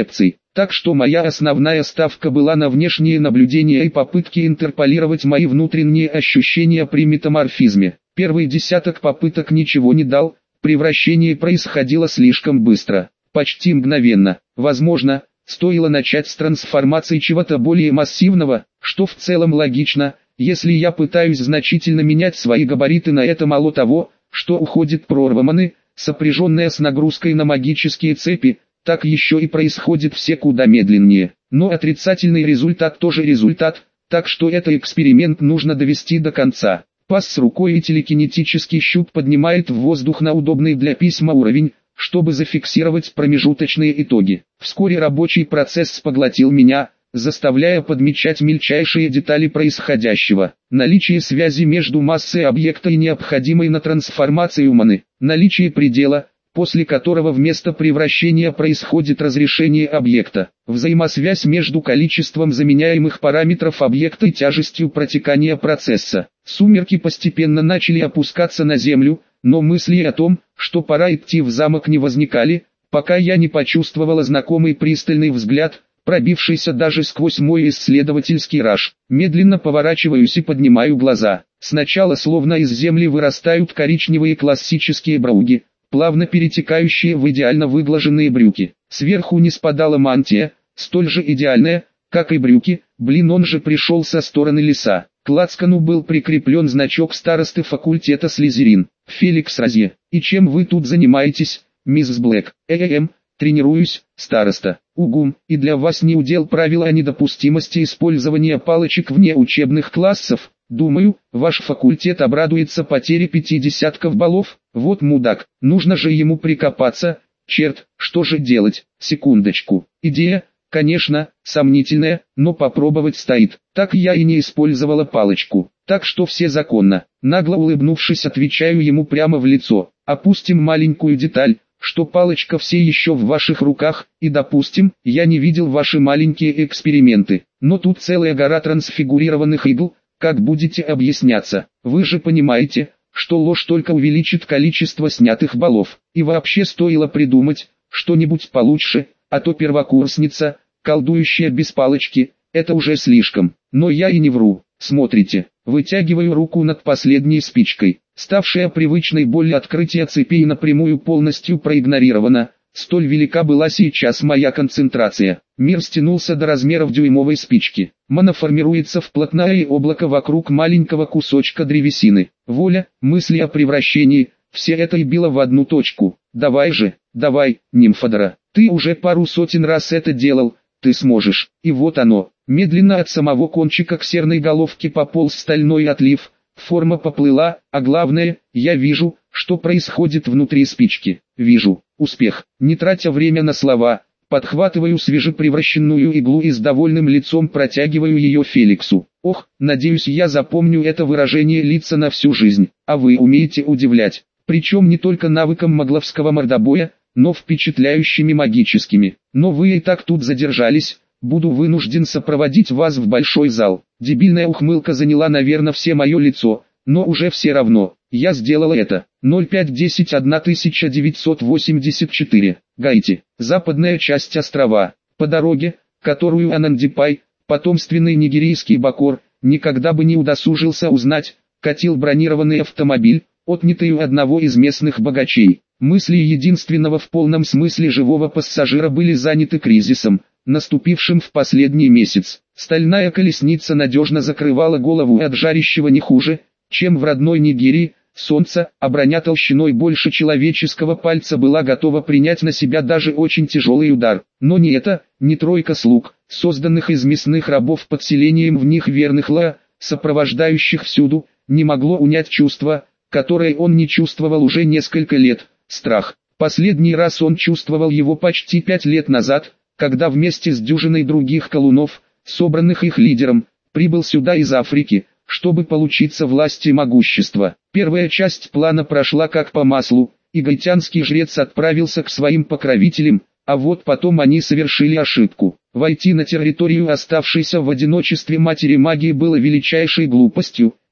Так что моя основная ставка была на внешние наблюдения и попытки интерполировать мои внутренние ощущения при метаморфизме. Первый десяток попыток ничего не дал, превращение происходило слишком быстро, почти мгновенно. Возможно, стоило начать с трансформации чего-то более массивного, что в целом логично, если я пытаюсь значительно менять свои габариты, на это мало того, что уходит прорва маны, сопряженная с нагрузкой на магические цепи, так еще и происходит все куда медленнее. Но отрицательный результат тоже результат, так что этот эксперимент нужно довести до конца. Пас с рукой и телекинетический щуп поднимает в воздух на удобный для письма уровень, чтобы зафиксировать промежуточные итоги. Вскоре рабочий процесс поглотил меня, заставляя подмечать мельчайшие детали происходящего. Наличие связи между массой объекта и необходимой на трансформацию маны. Наличие предела, после которого вместо превращения происходит разрешение объекта. Взаимосвязь между количеством заменяемых параметров объекта и тяжестью протекания процесса. Сумерки постепенно начали опускаться на землю, но мысли о том, что пора идти в замок, не возникали, пока я не почувствовала знакомый пристальный взгляд, пробившийся даже сквозь мой исследовательский раж. Медленно поворачиваюсь и поднимаю глаза. Сначала словно из земли вырастают коричневые классические брауги, плавно перетекающие в идеально выглаженные брюки. Сверху не спадала мантия, столь же идеальная, как и брюки, блин, он же пришел со стороны леса. К лацкану был прикреплен значок старосты факультета Слизерин. Феликс Розье. И чем вы тут занимаетесь, мисс Блэк? Эм, тренируюсь, староста. Угум, и для вас не удел правила о недопустимости использования палочек вне учебных классов. Думаю, ваш факультет обрадуется потере пяти десятков баллов. Вот мудак, нужно же ему прикопаться. Черт, что же делать? Секундочку. Идея, конечно, сомнительная, но попробовать стоит. Так я и не использовала палочку. Так что все законно. Нагло улыбнувшись, отвечаю ему прямо в лицо. Опустим маленькую деталь, что палочка все еще в ваших руках, и допустим, я не видел ваши маленькие эксперименты. Но тут целая гора трансфигурированных игл. Как будете объясняться? Вы же понимаете, что ложь только увеличит количество снятых баллов. И вообще стоило придумать что-нибудь получше, а то первокурсница, колдующая без палочки, это уже слишком. Но я и не вру. Смотрите, вытягиваю руку над последней спичкой. Ставшая привычной боль открытия цепей напрямую полностью проигнорирована. Столь велика была сейчас моя концентрация. Мир стянулся до размеров дюймовой спички. Мана формируется в плотное облако вокруг маленького кусочка древесины. Воля, мысли о превращении, все это и било в одну точку. Давай же, давай, Нимфодора, ты уже пару сотен раз это делал, ты сможешь. И вот оно, медленно от самого кончика к серной головке пополз стальной отлив. Форма поплыла, а главное, я вижу, что происходит внутри спички. Вижу, успех. Не тратя время на слова, подхватываю свежепревращенную иглу и с довольным лицом протягиваю ее Феликсу. Ох, надеюсь, я запомню это выражение лица на всю жизнь. А вы умеете удивлять. Причем не только навыком магловского мордобоя, но впечатляющими магическими. Но вы и так тут задержались. Буду вынужден сопроводить вас в большой зал. Дебильная ухмылка заняла, наверное, все мое лицо, но уже все равно. Я сделала это. ноль пять десять тысяча девятьсот восемьдесят четыре. Гаити. Западная часть острова. По дороге, которую Анандипай, потомственный нигерийский бакор, никогда бы не удосужился узнать, катил бронированный автомобиль, отнятый у одного из местных богачей. Мысли единственного в полном смысле живого пассажира были заняты кризисом, наступившим в последний месяц. Стальная колесница надежно закрывала голову от жарящего не хуже, чем в родной Нигерии, солнца, а броня толщиной больше человеческого пальца была готова принять на себя даже очень тяжелый удар. Но не это, не тройка слуг, созданных из мясных рабов подселением в них верных Ла, сопровождающих всюду, не могло унять чувство, которое он не чувствовал уже несколько лет, страх. Последний раз он чувствовал его почти пять лет назад, когда вместе с дюжиной других колунов, собранных их лидером, прибыл сюда из Африки, чтобы получиться власть и могущество. Первая часть плана прошла как по маслу, и гаитянский жрец отправился к своим покровителям, а вот потом они совершили ошибку. Войти на территорию оставшейся в одиночестве матери магии было величайшей глупостью,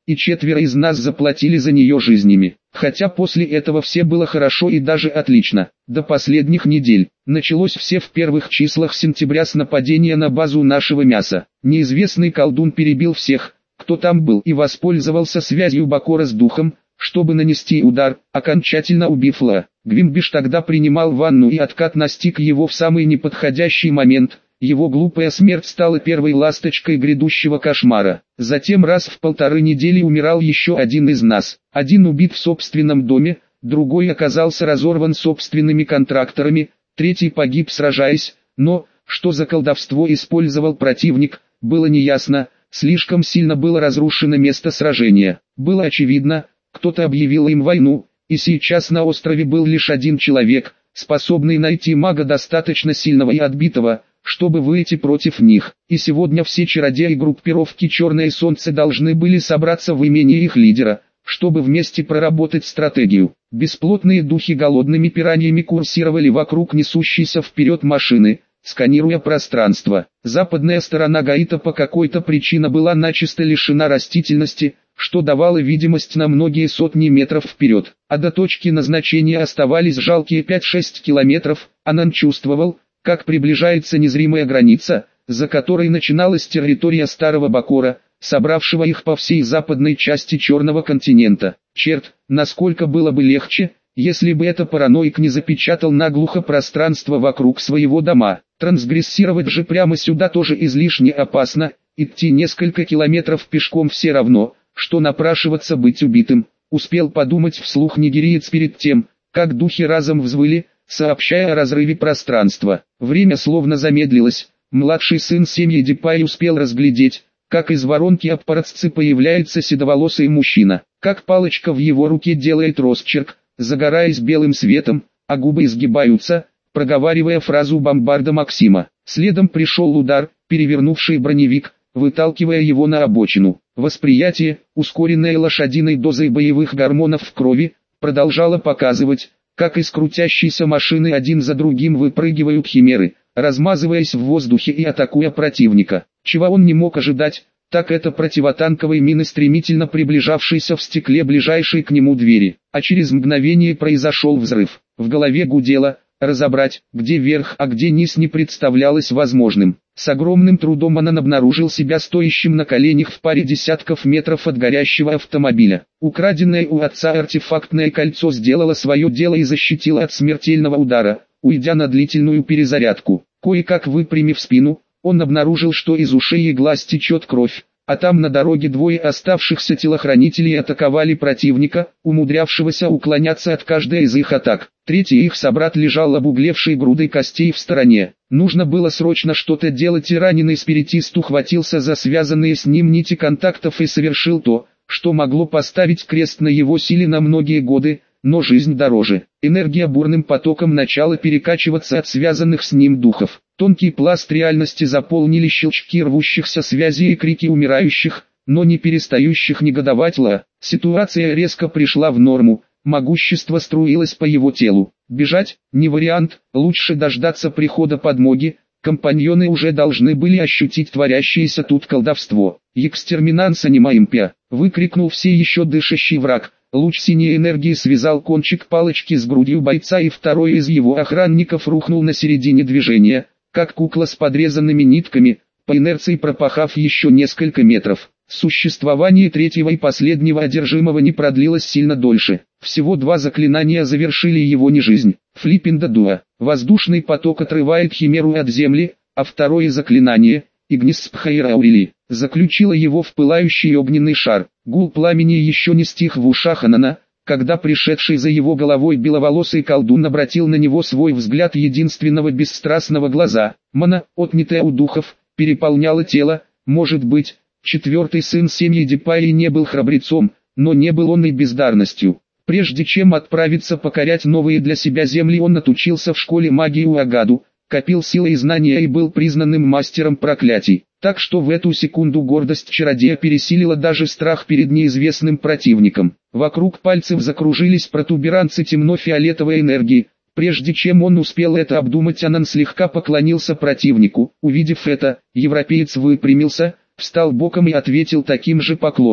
и четверо из нас заплатили за нее жизнями. Хотя после этого все было хорошо и даже отлично. До последних недель. Началось все в первых числах сентября с нападения на базу нашего мяса. Неизвестный колдун перебил всех, кто там был, и воспользовался связью Бакора с духом, чтобы нанести удар, окончательно убив Ла. Гвимбиш тогда принимал ванну, и откат настиг его в самый неподходящий момент. Его глупая смерть стала первой ласточкой грядущего кошмара. Затем раз в полторы недели умирал еще один из нас. Один убит в собственном доме, другой оказался разорван собственными контракторами, третий погиб сражаясь, но, что за колдовство использовал противник, было неясно, слишком сильно было разрушено место сражения. Было очевидно, кто-то объявил им войну, и сейчас на острове был лишь один человек, способный найти мага достаточно сильного и отбитого, чтобы выйти против них. И сегодня все чародеи группировки «Черное солнце» должны были собраться в имении их лидера, чтобы вместе проработать стратегию. Бесплотные духи голодными пираньями курсировали вокруг несущейся вперед машины, сканируя пространство. Западная сторона Гаита по какой-то причине была начисто лишена растительности, что давало видимость на многие сотни метров вперед. А до точки назначения оставались жалкие пять-шесть километров. Анан чувствовал, как приближается незримая граница, за которой начиналась территория Старого Бакора, собравшего их по всей западной части Черного континента. Черт, насколько было бы легче, если бы это параноик не запечатал наглухо пространство вокруг своего дома. Трансгрессировать же прямо сюда тоже излишне опасно, идти несколько километров пешком все равно, что напрашиваться быть убитым. Успел подумать вслух нигериец перед тем, как духи разом взвыли, сообщая о разрыве пространства. Время словно замедлилось. Младший сын семьи Дипай успел разглядеть, как из воронки аппаратцы появляется седоволосый мужчина, как палочка в его руке делает росчерк, загораясь белым светом, а губы изгибаются, проговаривая фразу бомбарда Максима. Следом пришел удар, перевернувший броневик, выталкивая его на обочину. Восприятие, ускоренное лошадиной дозой боевых гормонов в крови, продолжало показывать, как из крутящейся машины один за другим выпрыгивают химеры, размазываясь в воздухе и атакуя противника. Чего он не мог ожидать, так это противотанковой мины, стремительно приближавшейся в стекле ближайшей к нему двери. А через мгновение произошел взрыв. В голове гудело, разобрать, где верх, а где низ, не представлялось возможным. С огромным трудом он обнаружил себя стоящим на коленях в паре десятков метров от горящего автомобиля. Украденное у отца артефактное кольцо сделало свое дело и защитило от смертельного удара, уйдя на длительную перезарядку. Кое-как выпрямив спину, он обнаружил, что из ушей и глаз течет кровь, а там на дороге двое оставшихся телохранителей атаковали противника, умудрявшегося уклоняться от каждой из их атак. Третий их собрат лежал обуглевшей грудой костей в стороне. Нужно было срочно что-то делать, и раненый спиритист ухватился за связанные с ним нити контактов и совершил то, что могло поставить крест на его силе на многие годы, но жизнь дороже. Энергия бурным потоком начала перекачиваться от связанных с ним духов. Тонкий пласт реальности заполнили щелчки рвущихся связей и крики умирающих, но не перестающих негодовать Ла. Ситуация резко пришла в норму, могущество струилось по его телу. Бежать – не вариант, лучше дождаться прихода подмоги. Компаньоны уже должны были ощутить творящееся тут колдовство. «Экстерминанс анимаимпия!» – выкрикнул все еще дышащий враг. Луч синей энергии связал кончик палочки с грудью бойца, и второй из его охранников рухнул на середине движения, как кукла с подрезанными нитками, по инерции пропахав еще несколько метров. Существование третьего и последнего одержимого не продлилось сильно дольше. Всего два заклинания завершили его нежизнь. Флиппинда дуа. Воздушный поток отрывает химеру от земли, а второе заклинание, Игнис Спхайра Аурели, заключило его в пылающий огненный шар. Гул пламени еще не стих в ушах Анана, когда пришедший за его головой беловолосый колдун обратил на него свой взгляд единственного бесстрастного глаза. Мана, отнятая у духов, переполняла тело. Может быть, четвертый сын семьи Дипаи не был храбрецом, но не был он и бездарностью. Прежде чем отправиться покорять новые для себя земли, он отучился в школе магии у Агаду, копил силы и знания и был признанным мастером проклятий. Так что в эту секунду гордость чародея пересилила даже страх перед неизвестным противником. Вокруг пальцев закружились протуберанцы темно-фиолетовой энергии. Прежде чем он успел это обдумать, Анан слегка поклонился противнику. Увидев это, европеец выпрямился, встал боком и ответил таким же поклоном.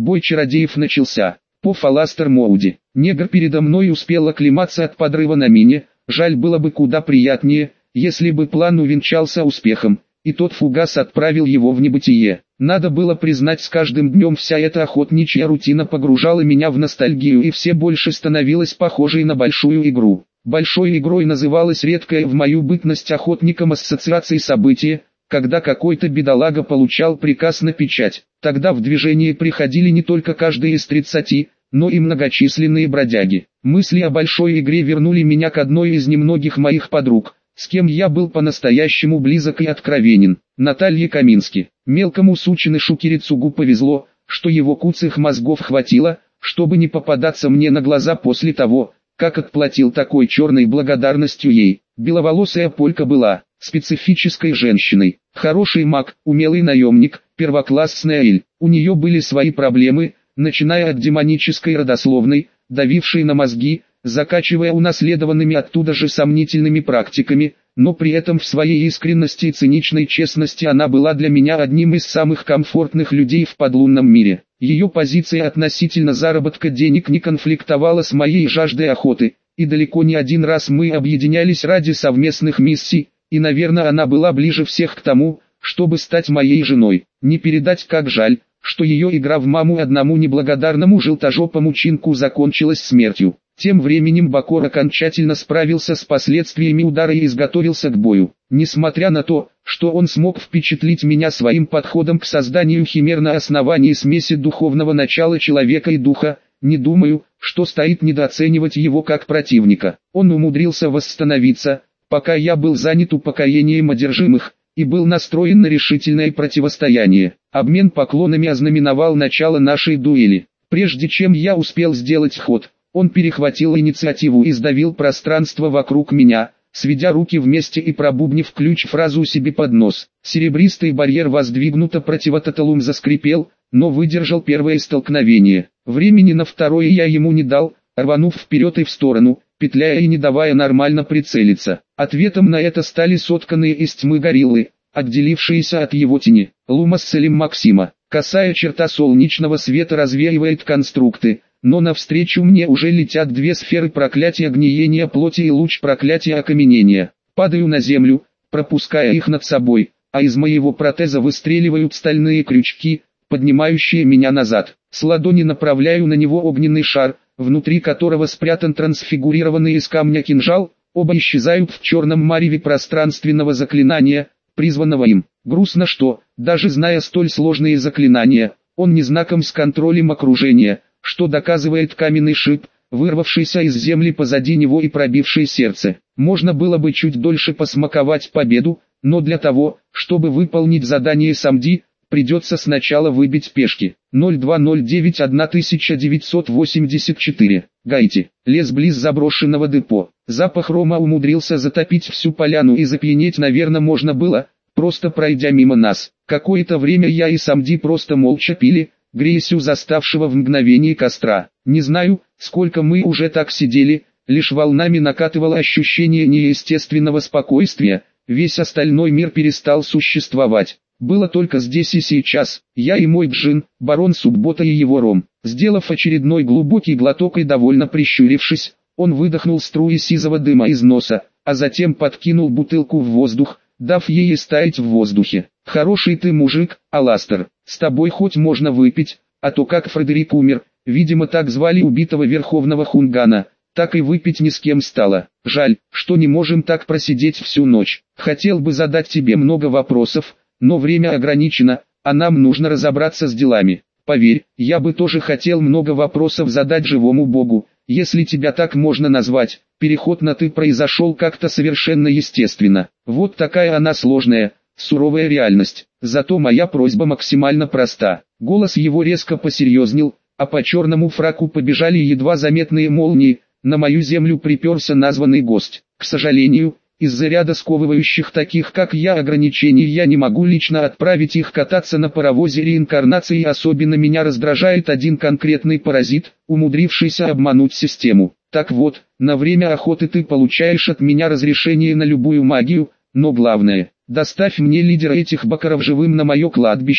Бой чародеев начался. По Фаластер-Моуди. Негр передо мной успел оклематься от подрыва на мине, жаль, было бы куда приятнее, если бы план увенчался успехом, и тот фугас отправил его в небытие. Надо было признать, с каждым днем вся эта охотничья рутина погружала меня в ностальгию и все больше становилась похожей на большую игру. Большой игрой называлась редкая в мою бытность охотником ассоциации события, когда какой-то бедолага получал приказ на печать. Тогда в движение приходили не только каждый из тридцати, но и многочисленные бродяги. Мысли о большой игре вернули меня к одной из немногих моих подруг, с кем я был по-настоящему близок и откровенен, Наталье Камински. Мелкому сученышу Кирицугу повезло, что его куцых мозгов хватило, чтобы не попадаться мне на глаза после того, как отплатил такой черной благодарностью ей. Беловолосая полька была специфической женщиной, хороший маг, умелый наемник, первоклассная эль. У нее были свои проблемы, начиная от демонической родословной, давившей на мозги, закачивая унаследованными оттуда же сомнительными практиками, но при этом в своей искренности и циничной честности она была для меня одним из самых комфортных людей в подлунном мире. Ее позиция относительно заработка денег не конфликтовала с моей жаждой охоты, и далеко не один раз мы объединялись ради совместных миссий, и, наверное, она была ближе всех к тому, чтобы стать моей женой. Не передать, как жаль, что ее игра в маму одному неблагодарному желтожопому чинку закончилась смертью. Тем временем Бакор окончательно справился с последствиями удара и изготовился к бою. Несмотря на то, что он смог впечатлить меня своим подходом к созданию химер на основании смеси духовного начала человека и духа, не думаю, что стоит недооценивать его как противника. Он умудрился восстановиться, пока я был занят упокоением одержимых, и был настроен на решительное противостояние. Обмен поклонами ознаменовал начало нашей дуэли. Прежде чем я успел сделать ход, он перехватил инициативу и сдавил пространство вокруг меня, сведя руки вместе и пробубнив ключ-фразу себе под нос. Серебристый барьер воздвигнуто противототалум заскрипел, но выдержал первое столкновение. Времени на второе я ему не дал, рванув вперед и в сторону, петляя и не давая нормально прицелиться. Ответом на это стали сотканные из тьмы гориллы, отделившиеся от его тени. Лумас Селим Максима. Косая черта солнечного света развеивает конструкты, но навстречу мне уже летят две сферы проклятия гниения плоти и луч проклятия окаменения. Падаю на землю, пропуская их над собой, а из моего протеза выстреливают стальные крючки, поднимающие меня назад. С ладони направляю на него огненный шар, внутри которого спрятан трансфигурированный из камня кинжал, оба исчезают в черном мареве пространственного заклинания, призванного им. Грустно, что, даже зная столь сложные заклинания, он не знаком с контролем окружения, что доказывает каменный шип, вырвавшийся из земли позади него и пробивший сердце. Можно было бы чуть дольше посмаковать победу, но для того, чтобы выполнить задание Самди, придется сначала выбить пешки. ноль два ноль девять тысяча девятьсот восемьдесят четыре. Гайти. Лес близ заброшенного депо. Запах рома умудрился затопить всю поляну, и запьянеть, наверное, можно было, просто пройдя мимо нас. Какое-то время я и Самди просто молча пили, греясь у заставшего в мгновение костра. Не знаю, сколько мы уже так сидели, лишь волнами накатывало ощущение неестественного спокойствия, весь остальной мир перестал существовать. Было только здесь и сейчас, я и мой джин, барон Суббота и его ром. Сделав очередной глубокий глоток и довольно прищурившись, он выдохнул струи сизого дыма из носа, а затем подкинул бутылку в воздух, дав ей истаять в воздухе. «Хороший ты мужик, Аластер, с тобой хоть можно выпить, а то как Фредерик умер, видимо так звали убитого верховного хунгана, так и выпить ни с кем стало. Жаль, что не можем так просидеть всю ночь. Хотел бы задать тебе много вопросов, но время ограничено, а нам нужно разобраться с делами. Поверь, я бы тоже хотел много вопросов задать живому богу, если тебя так можно назвать. Переход на «ты» произошел как-то совершенно естественно. Вот такая она сложная, суровая реальность. Зато моя просьба максимально проста». Голос его резко посерьезнел, а по черному фраку побежали едва заметные молнии. На мою землю приперся названный гость. К сожалению, из-за ряда сковывающих таких как я ограничений я не могу лично отправить их кататься на паровозе реинкарнации. Особенно меня раздражает один конкретный паразит, умудрившийся обмануть систему. Так вот, на время охоты ты получаешь от меня разрешение на любую магию, но главное, доставь мне лидера этих бакаров живым на мое кладбище,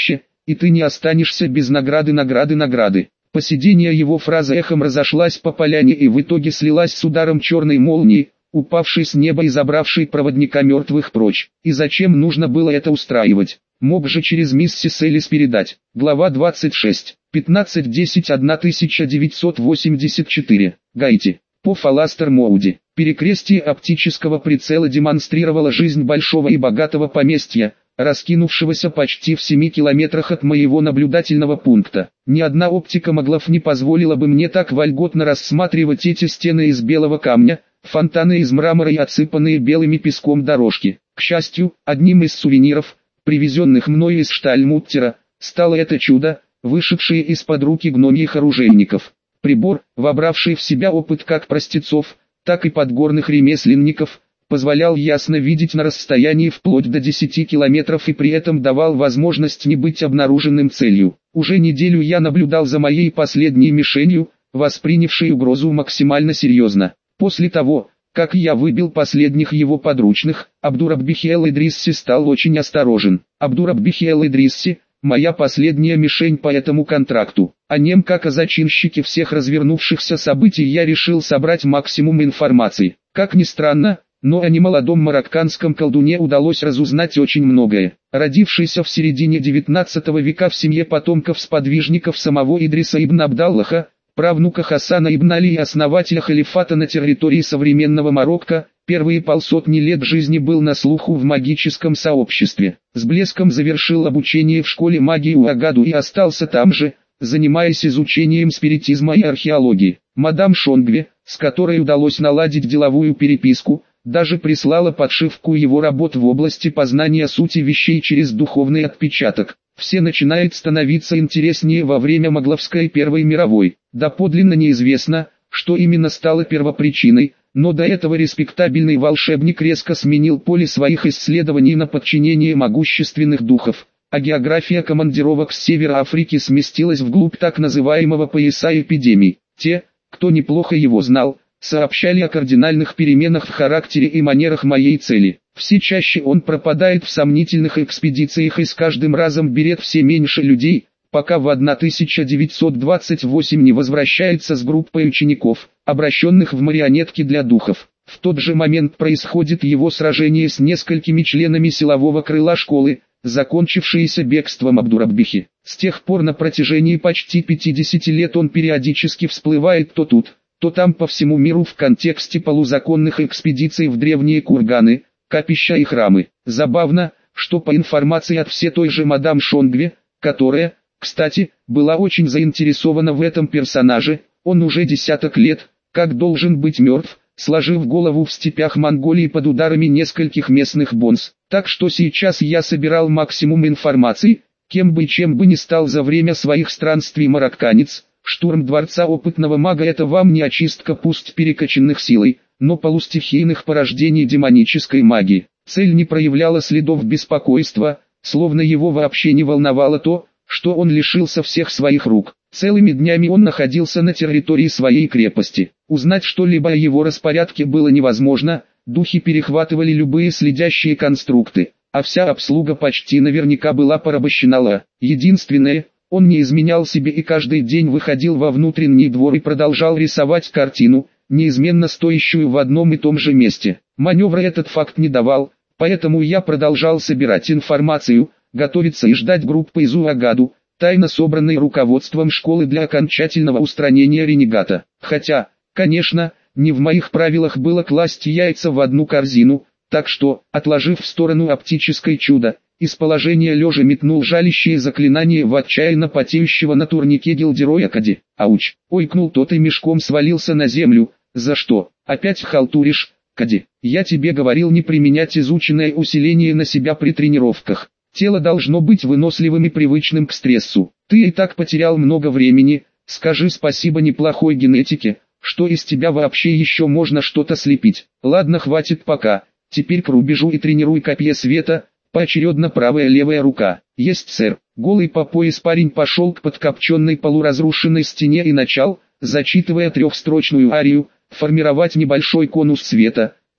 и ты не останешься без награды, награды, награды. Посиденье его фраза эхом разошлась по поляне и в итоге слилась с ударом черной молнии, упавшей с неба и забравшей проводника мертвых прочь. И зачем нужно было это устраивать? Мог же через миссис Элис передать. Глава двадцать шесть. пятнадцать десять тысяча девятьсот восемьдесят четыре. Гайти. По Фаластер Моуди. Перекрестие оптического прицела демонстрировало жизнь большого и богатого поместья, раскинувшегося почти в семи километрах от моего наблюдательного пункта. Ни одна оптика Моглов не позволила бы мне так вольготно рассматривать эти стены из белого камня, фонтаны из мрамора и отсыпанные белыми песком дорожки. К счастью, одним из сувениров, привезенных мною из Штальмуттера, стало это чудо, вышедшее из-под руки гномьих оружейников. Прибор, вобравший в себя опыт как простецов, так и подгорных ремесленников, позволял ясно видеть на расстоянии вплоть до десяти километров и при этом давал возможность не быть обнаруженным целью. Уже неделю я наблюдал за моей последней мишенью, воспринявшей угрозу максимально серьезно. После того, как я выбил последних его подручных, Абдураббихи эл-Идрисси стал очень осторожен. Абдураббихи эл-Идрисси – моя последняя мишень по этому контракту. О нем как о зачинщике всех развернувшихся событий я решил собрать максимум информации. Как ни странно, но о немолодом марокканском колдуне удалось разузнать очень многое. Родившийся в середине девятнадцатого века в семье потомков сподвижников самого Идриса ибн Абдаллаха, правнука Хасана ибн Али и основателя халифата на территории современного Марокко, первые полсотни лет жизни был на слуху в магическом сообществе. С блеском завершил обучение в школе магии у Агаду и остался там же, занимаясь изучением спиритизма и археологии. Мадам Шонгве, с которой удалось наладить деловую переписку, даже прислала подшивку его работ в области познания сути вещей через духовный отпечаток. Все начинает становиться интереснее во время Могловской Первой мировой. Доподлинно неизвестно, что именно стало первопричиной, но до этого респектабельный волшебник резко сменил поле своих исследований на подчинение могущественных духов, а география командировок с севера Африки сместилась вглубь так называемого пояса эпидемий. Те, кто неплохо его знал, сообщали о кардинальных переменах в характере и манерах моей цели. Все чаще он пропадает в сомнительных экспедициях и с каждым разом берет все меньше людей, пока в тысяча девятьсот двадцать восьмом не возвращается с группой учеников, обращенных в марионетки для духов. В тот же момент происходит его сражение с несколькими членами силового крыла школы, закончившееся бегством Абдураббихи. С тех пор на протяжении почти пятидесяти лет он периодически всплывает то тут, то там по всему миру в контексте полузаконных экспедиций в древние курганы, капища и храмы. Забавно, что по информации от все той же мадам Шонгве, которая, кстати, была очень заинтересована в этом персонаже, он уже десяток лет, как должен быть мертв, сложив голову в степях Монголии под ударами нескольких местных бонз. Так что сейчас я собирал максимум информации, кем бы и чем бы ни стал за время своих странствий марокканец. Штурм дворца опытного мага — это вам не очистка пусть перекачанных силой, но полустихийных порождений демонической магии. Цель не проявляла следов беспокойства, словно его вообще не волновало то, что он лишился всех своих рук. Целыми днями он находился на территории своей крепости. Узнать что-либо о его распорядке было невозможно, духи перехватывали любые следящие конструкты, а вся обслуга почти наверняка была порабощена. Единственное, он не изменял себе и каждый день выходил во внутренний двор и продолжал рисовать картину, неизменно стоящую в одном и том же месте. Маневра этот факт не давал, поэтому я продолжал собирать информацию, готовиться и ждать группы из Уагаду, тайно собранной руководством школы для окончательного устранения ренегата. Хотя, конечно, не в моих правилах было класть яйца в одну корзину, так что, отложив в сторону оптическое чудо, из положения лежа метнул жалящее заклинание в отчаянно потеющего на турнике гильдероя Кади. Ауч! Ойкнул тот и мешком свалился на землю. За что? Опять халтуришь, Кади? Я тебе говорил не применять изученное усиление на себя при тренировках. Тело должно быть выносливым и привычным к стрессу. Ты и так потерял много времени, скажи спасибо неплохой генетике, что из тебя вообще еще можно что-то слепить. Ладно, хватит пока, теперь к рубежу и тренируй копье света. Поочередно правая-левая рука. Есть, сэр. Голый по пояс парень пошел к подкопченной полуразрушенной стене и начал, зачитывая трехстрочную арию, формировать небольшой конус света,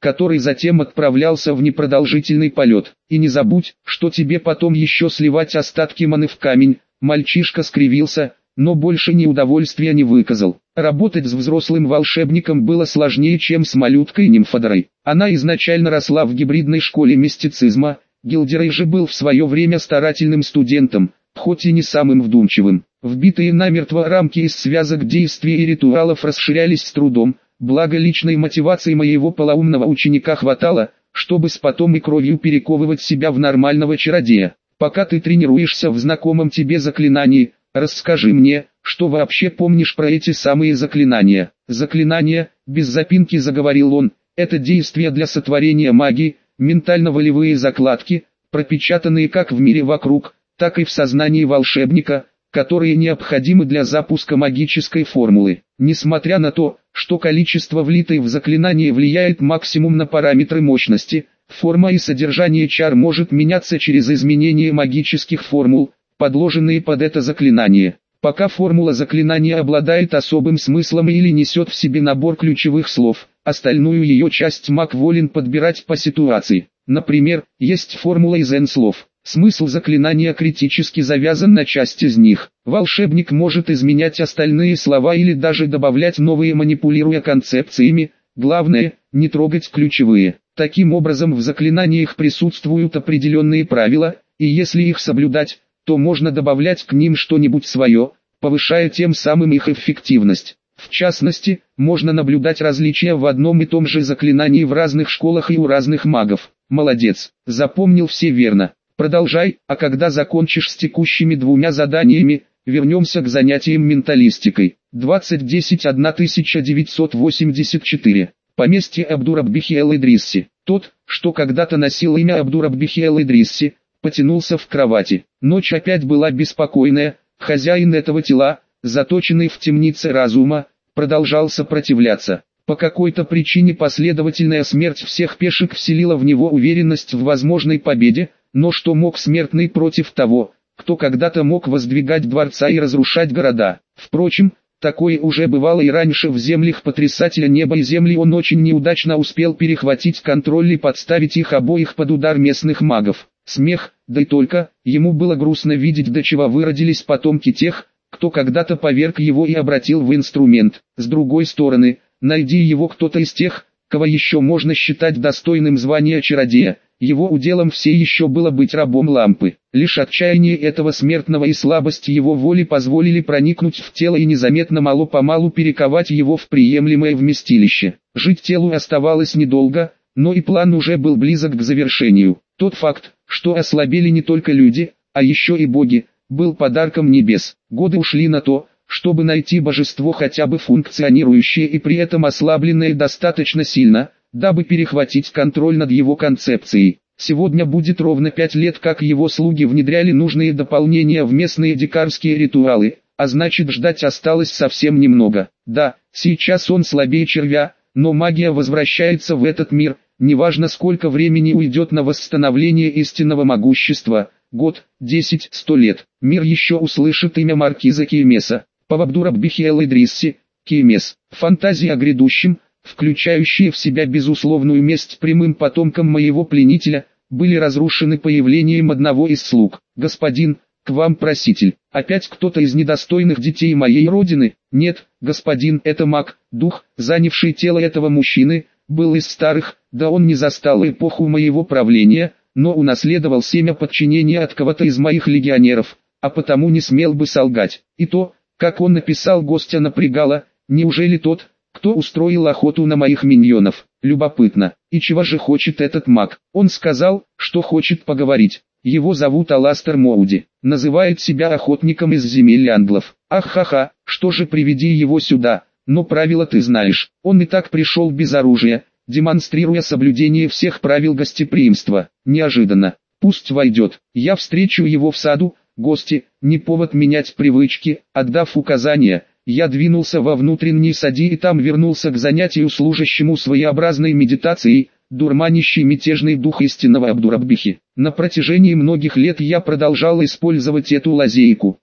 который затем отправлялся в непродолжительный полет. И не забудь, что тебе потом еще сливать остатки маны в камень. Мальчишка скривился, но больше ни удовольствия не выказал. Работать с взрослым волшебником было сложнее, чем с малюткой Нимфодорой. Она изначально росла в гибридной школе мистицизма, Гилдерей же был в свое время старательным студентом, хоть и не самым вдумчивым. Вбитые намертво рамки из связок действий и ритуалов расширялись с трудом, благо личной мотивации моего полоумного ученика хватало, чтобы с потом и кровью перековывать себя в нормального чародея. Пока ты тренируешься в знакомом тебе заклинании, расскажи мне, что вообще помнишь про эти самые заклинания. Заклинания, без запинки заговорил он, это действия для сотворения магии, ментально-волевые закладки, пропечатанные как в мире вокруг, так и в сознании волшебника, которые необходимы для запуска магической формулы. Несмотря на то, что количество влитой в заклинание влияет максимум на параметры мощности, форма и содержание чар может меняться через изменение магических формул, подложенные под это заклинание. Пока формула заклинания обладает особым смыслом или несет в себе набор ключевых слов, остальную ее часть маг волен подбирать по ситуации. Например, есть формула из N слов. Смысл заклинания критически завязан на часть из них. Волшебник может изменять остальные слова или даже добавлять новые, манипулируя концепциями. Главное, не трогать ключевые. Таким образом, в заклинаниях присутствуют определенные правила, и если их соблюдать, то можно добавлять к ним что-нибудь свое, повышая тем самым их эффективность. В частности, можно наблюдать различия в одном и том же заклинании в разных школах и у разных магов. Молодец, запомнил все верно. Продолжай, а когда закончишь с текущими двумя заданиями, вернемся к занятиям менталистикой. двадцать десять тысяча девятьсот восемьдесят четыре. Поместье Абдураббихи эл-Идрисси. Тот, что когда-то носил имя Абдураббихи эл-Идрисси, потянулся в кровати. Ночь опять была беспокойная, хозяин этого тела, заточенный в темнице разума, продолжал сопротивляться. По какой-то причине последовательная смерть всех пешек вселила в него уверенность в возможной победе, но что мог смертный против того, кто когда-то мог воздвигать дворца и разрушать города? Впрочем, такое уже бывало и раньше в землях потрясателя неба и земли. Он очень неудачно успел перехватить контроль и подставить их обоих под удар местных магов. Смех, да и только, ему было грустно видеть, до чего выродились потомки тех, кто когда-то поверг его и обратил в инструмент. С другой стороны, найди его кто-то из тех, кого еще можно считать достойным звания чародея, его уделом все еще было быть рабом лампы. Лишь отчаяние этого смертного и слабость его воли позволили проникнуть в тело и незаметно мало-помалу перековать его в приемлемое вместилище. Жить телу оставалось недолго, но и план уже был близок к завершению. Тот факт, что ослабели не только люди, а еще и боги, был подарком небес. Годы ушли на то, чтобы найти божество хотя бы функционирующее и при этом ослабленное достаточно сильно, дабы перехватить контроль над его концепцией. Сегодня будет ровно пять лет, как его слуги внедряли нужные дополнения в местные дикарские ритуалы, а значит, ждать осталось совсем немного. Да, сейчас он слабее червя, но магия возвращается в этот мир, неважно сколько времени уйдет на восстановление истинного могущества, год, десять, сто лет. Мир еще услышит имя маркиза Киемеса, Абдураббихи эл-Идрисси, Киемес. Фантазии о грядущем, включающие в себя безусловную месть прямым потомкам моего пленителя, были разрушены появлением одного из слуг. «Господин, к вам проситель. Опять кто-то из недостойных детей моей родины?» «Нет, господин, это маг, дух, занявший тело этого мужчины, был из старых, да он не застал эпоху моего правления, но унаследовал семя подчинения от кого-то из моих легионеров, а потому не смел бы солгать. И то, как он написал, гостя напрягало, неужели тот, кто устроил охоту на моих миньонов? Любопытно, и чего же хочет этот маг? Он сказал, что хочет поговорить. Его зовут Аластер Моуди, называет себя охотником из земель англов. Ах-ха-ха, что же, приведи его сюда, но правила ты знаешь. Он и так пришел без оружия, демонстрируя соблюдение всех правил гостеприимства. Неожиданно, пусть войдет, я встречу его в саду. Гости, не повод менять привычки. Отдав указания, я двинулся во внутренний сад и там вернулся к занятию, служащему своеобразной медитацией, дурманящий мятежный дух истинного Абдураббихи. На протяжении многих лет я продолжал использовать эту лазейку.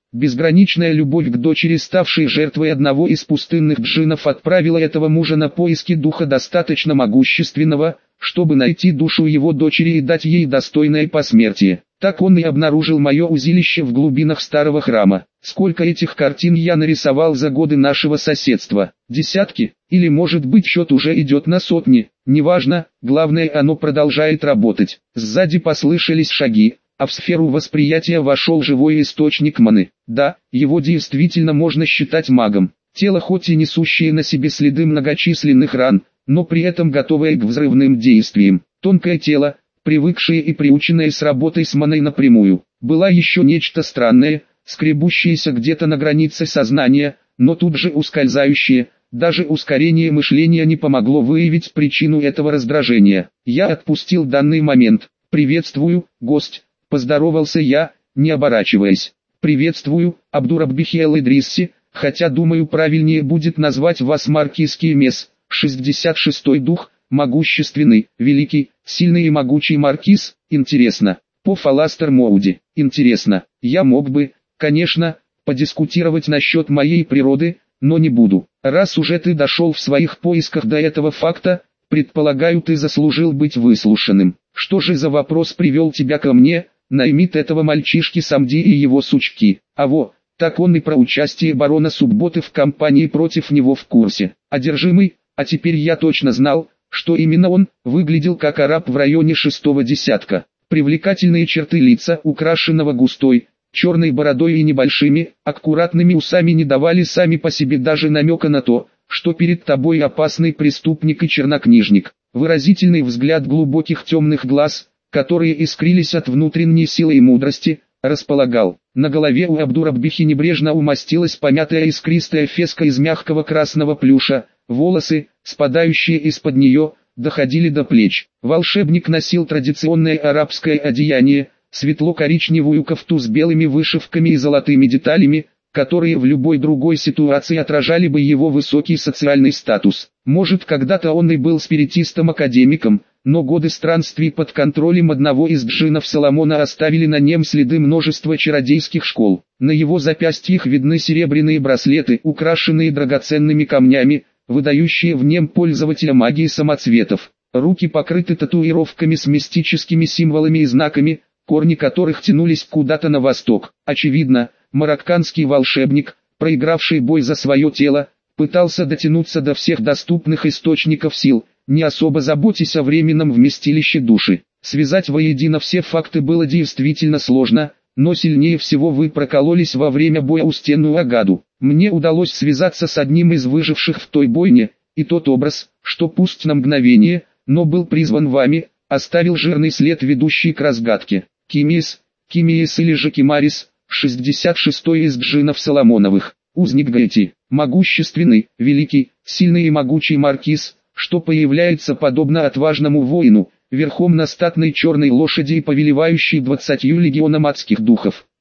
Безграничная любовь к дочери, ставшей жертвой одного из пустынных джиннов, отправила этого мужа на поиски духа достаточно могущественного, чтобы найти душу его дочери и дать ей достойное посмертие. Так он и обнаружил мое узилище в глубинах старого храма. Сколько этих картин я нарисовал за годы нашего соседства? Десятки? Или может быть счет уже идет на сотни? Неважно, главное, оно продолжает работать. Сзади послышались шаги, а в сферу восприятия вошел живой источник маны. Да, его действительно можно считать магом. Тело, хоть и несущее на себе следы многочисленных ран, но при этом готовое к взрывным действиям. Тонкое тело, привыкшее и приученное с работой с маной напрямую. Было еще нечто странное, скребущееся где-то на границе сознания, но тут же ускользающее. Даже ускорение мышления не помогло выявить причину этого раздражения. Я отпустил данный момент. «Приветствую, гость», — поздоровался я, не оборачиваясь. «Приветствую, Абдураббихи Идрисси, хотя думаю правильнее будет назвать вас Маркизский Мес, шестьдесят шестой дух, могущественный, великий, сильный и могучий маркиз, интересно». По Фаластер Моуди, интересно. Я мог бы, конечно, подискутировать насчет моей природы, но не буду. Раз уже ты дошел в своих поисках до этого факта, предполагаю, ты заслужил быть выслушанным. Что же за вопрос привел тебя ко мне? Наймит этого мальчишки Самди и его сучки. А во, так он и про участие барона Субботы в кампании против него в курсе. Одержимый, а теперь я точно знал, что именно он выглядел как араб в районе шестого десятка. Привлекательные черты лица, украшенного густой, черной бородой и небольшими, аккуратными усами, не давали сами по себе даже намека на то, что перед тобой опасный преступник и чернокнижник. Выразительный взгляд глубоких темных глаз, которые искрились от внутренней силы и мудрости, располагал. На голове у Абдураббихи небрежно умостилась помятая искристая феска из мягкого красного плюша, волосы, спадающие из-под нее, доходили до плеч. Волшебник носил традиционное арабское одеяние, светло-коричневую кофту с белыми вышивками и золотыми деталями, которые в любой другой ситуации отражали бы его высокий социальный статус. Может, когда-то он и был спиритистом-академиком, но годы странствий под контролем одного из джиннов Соломона оставили на нем следы множества чародейских школ. На его запястьях видны серебряные браслеты, украшенные драгоценными камнями, выдающие в нем пользователя магии самоцветов. Руки покрыты татуировками с мистическими символами и знаками, корни которых тянулись куда-то на восток. Очевидно, марокканский волшебник, проигравший бой за свое тело, пытался дотянуться до всех доступных источников сил, не особо заботясь о временном вместилище души. Связать воедино все факты было действительно сложно, но сильнее всего вы прокололись во время боя у стены Агаду. Мне удалось связаться с одним из выживших в той бойне, и тот образ, что пусть на мгновение, но был призван вами, оставил жирный след, ведущий к разгадке. Кимиес, Кимиес или же Кимарис, шестьдесят шестой из джиннов Соломоновых, узник Гаити, могущественный, великий, сильный и могучий маркиз, что появляется подобно отважному воину, верхом на статной черной лошади и повелевающий двадцатью легионом адских духов.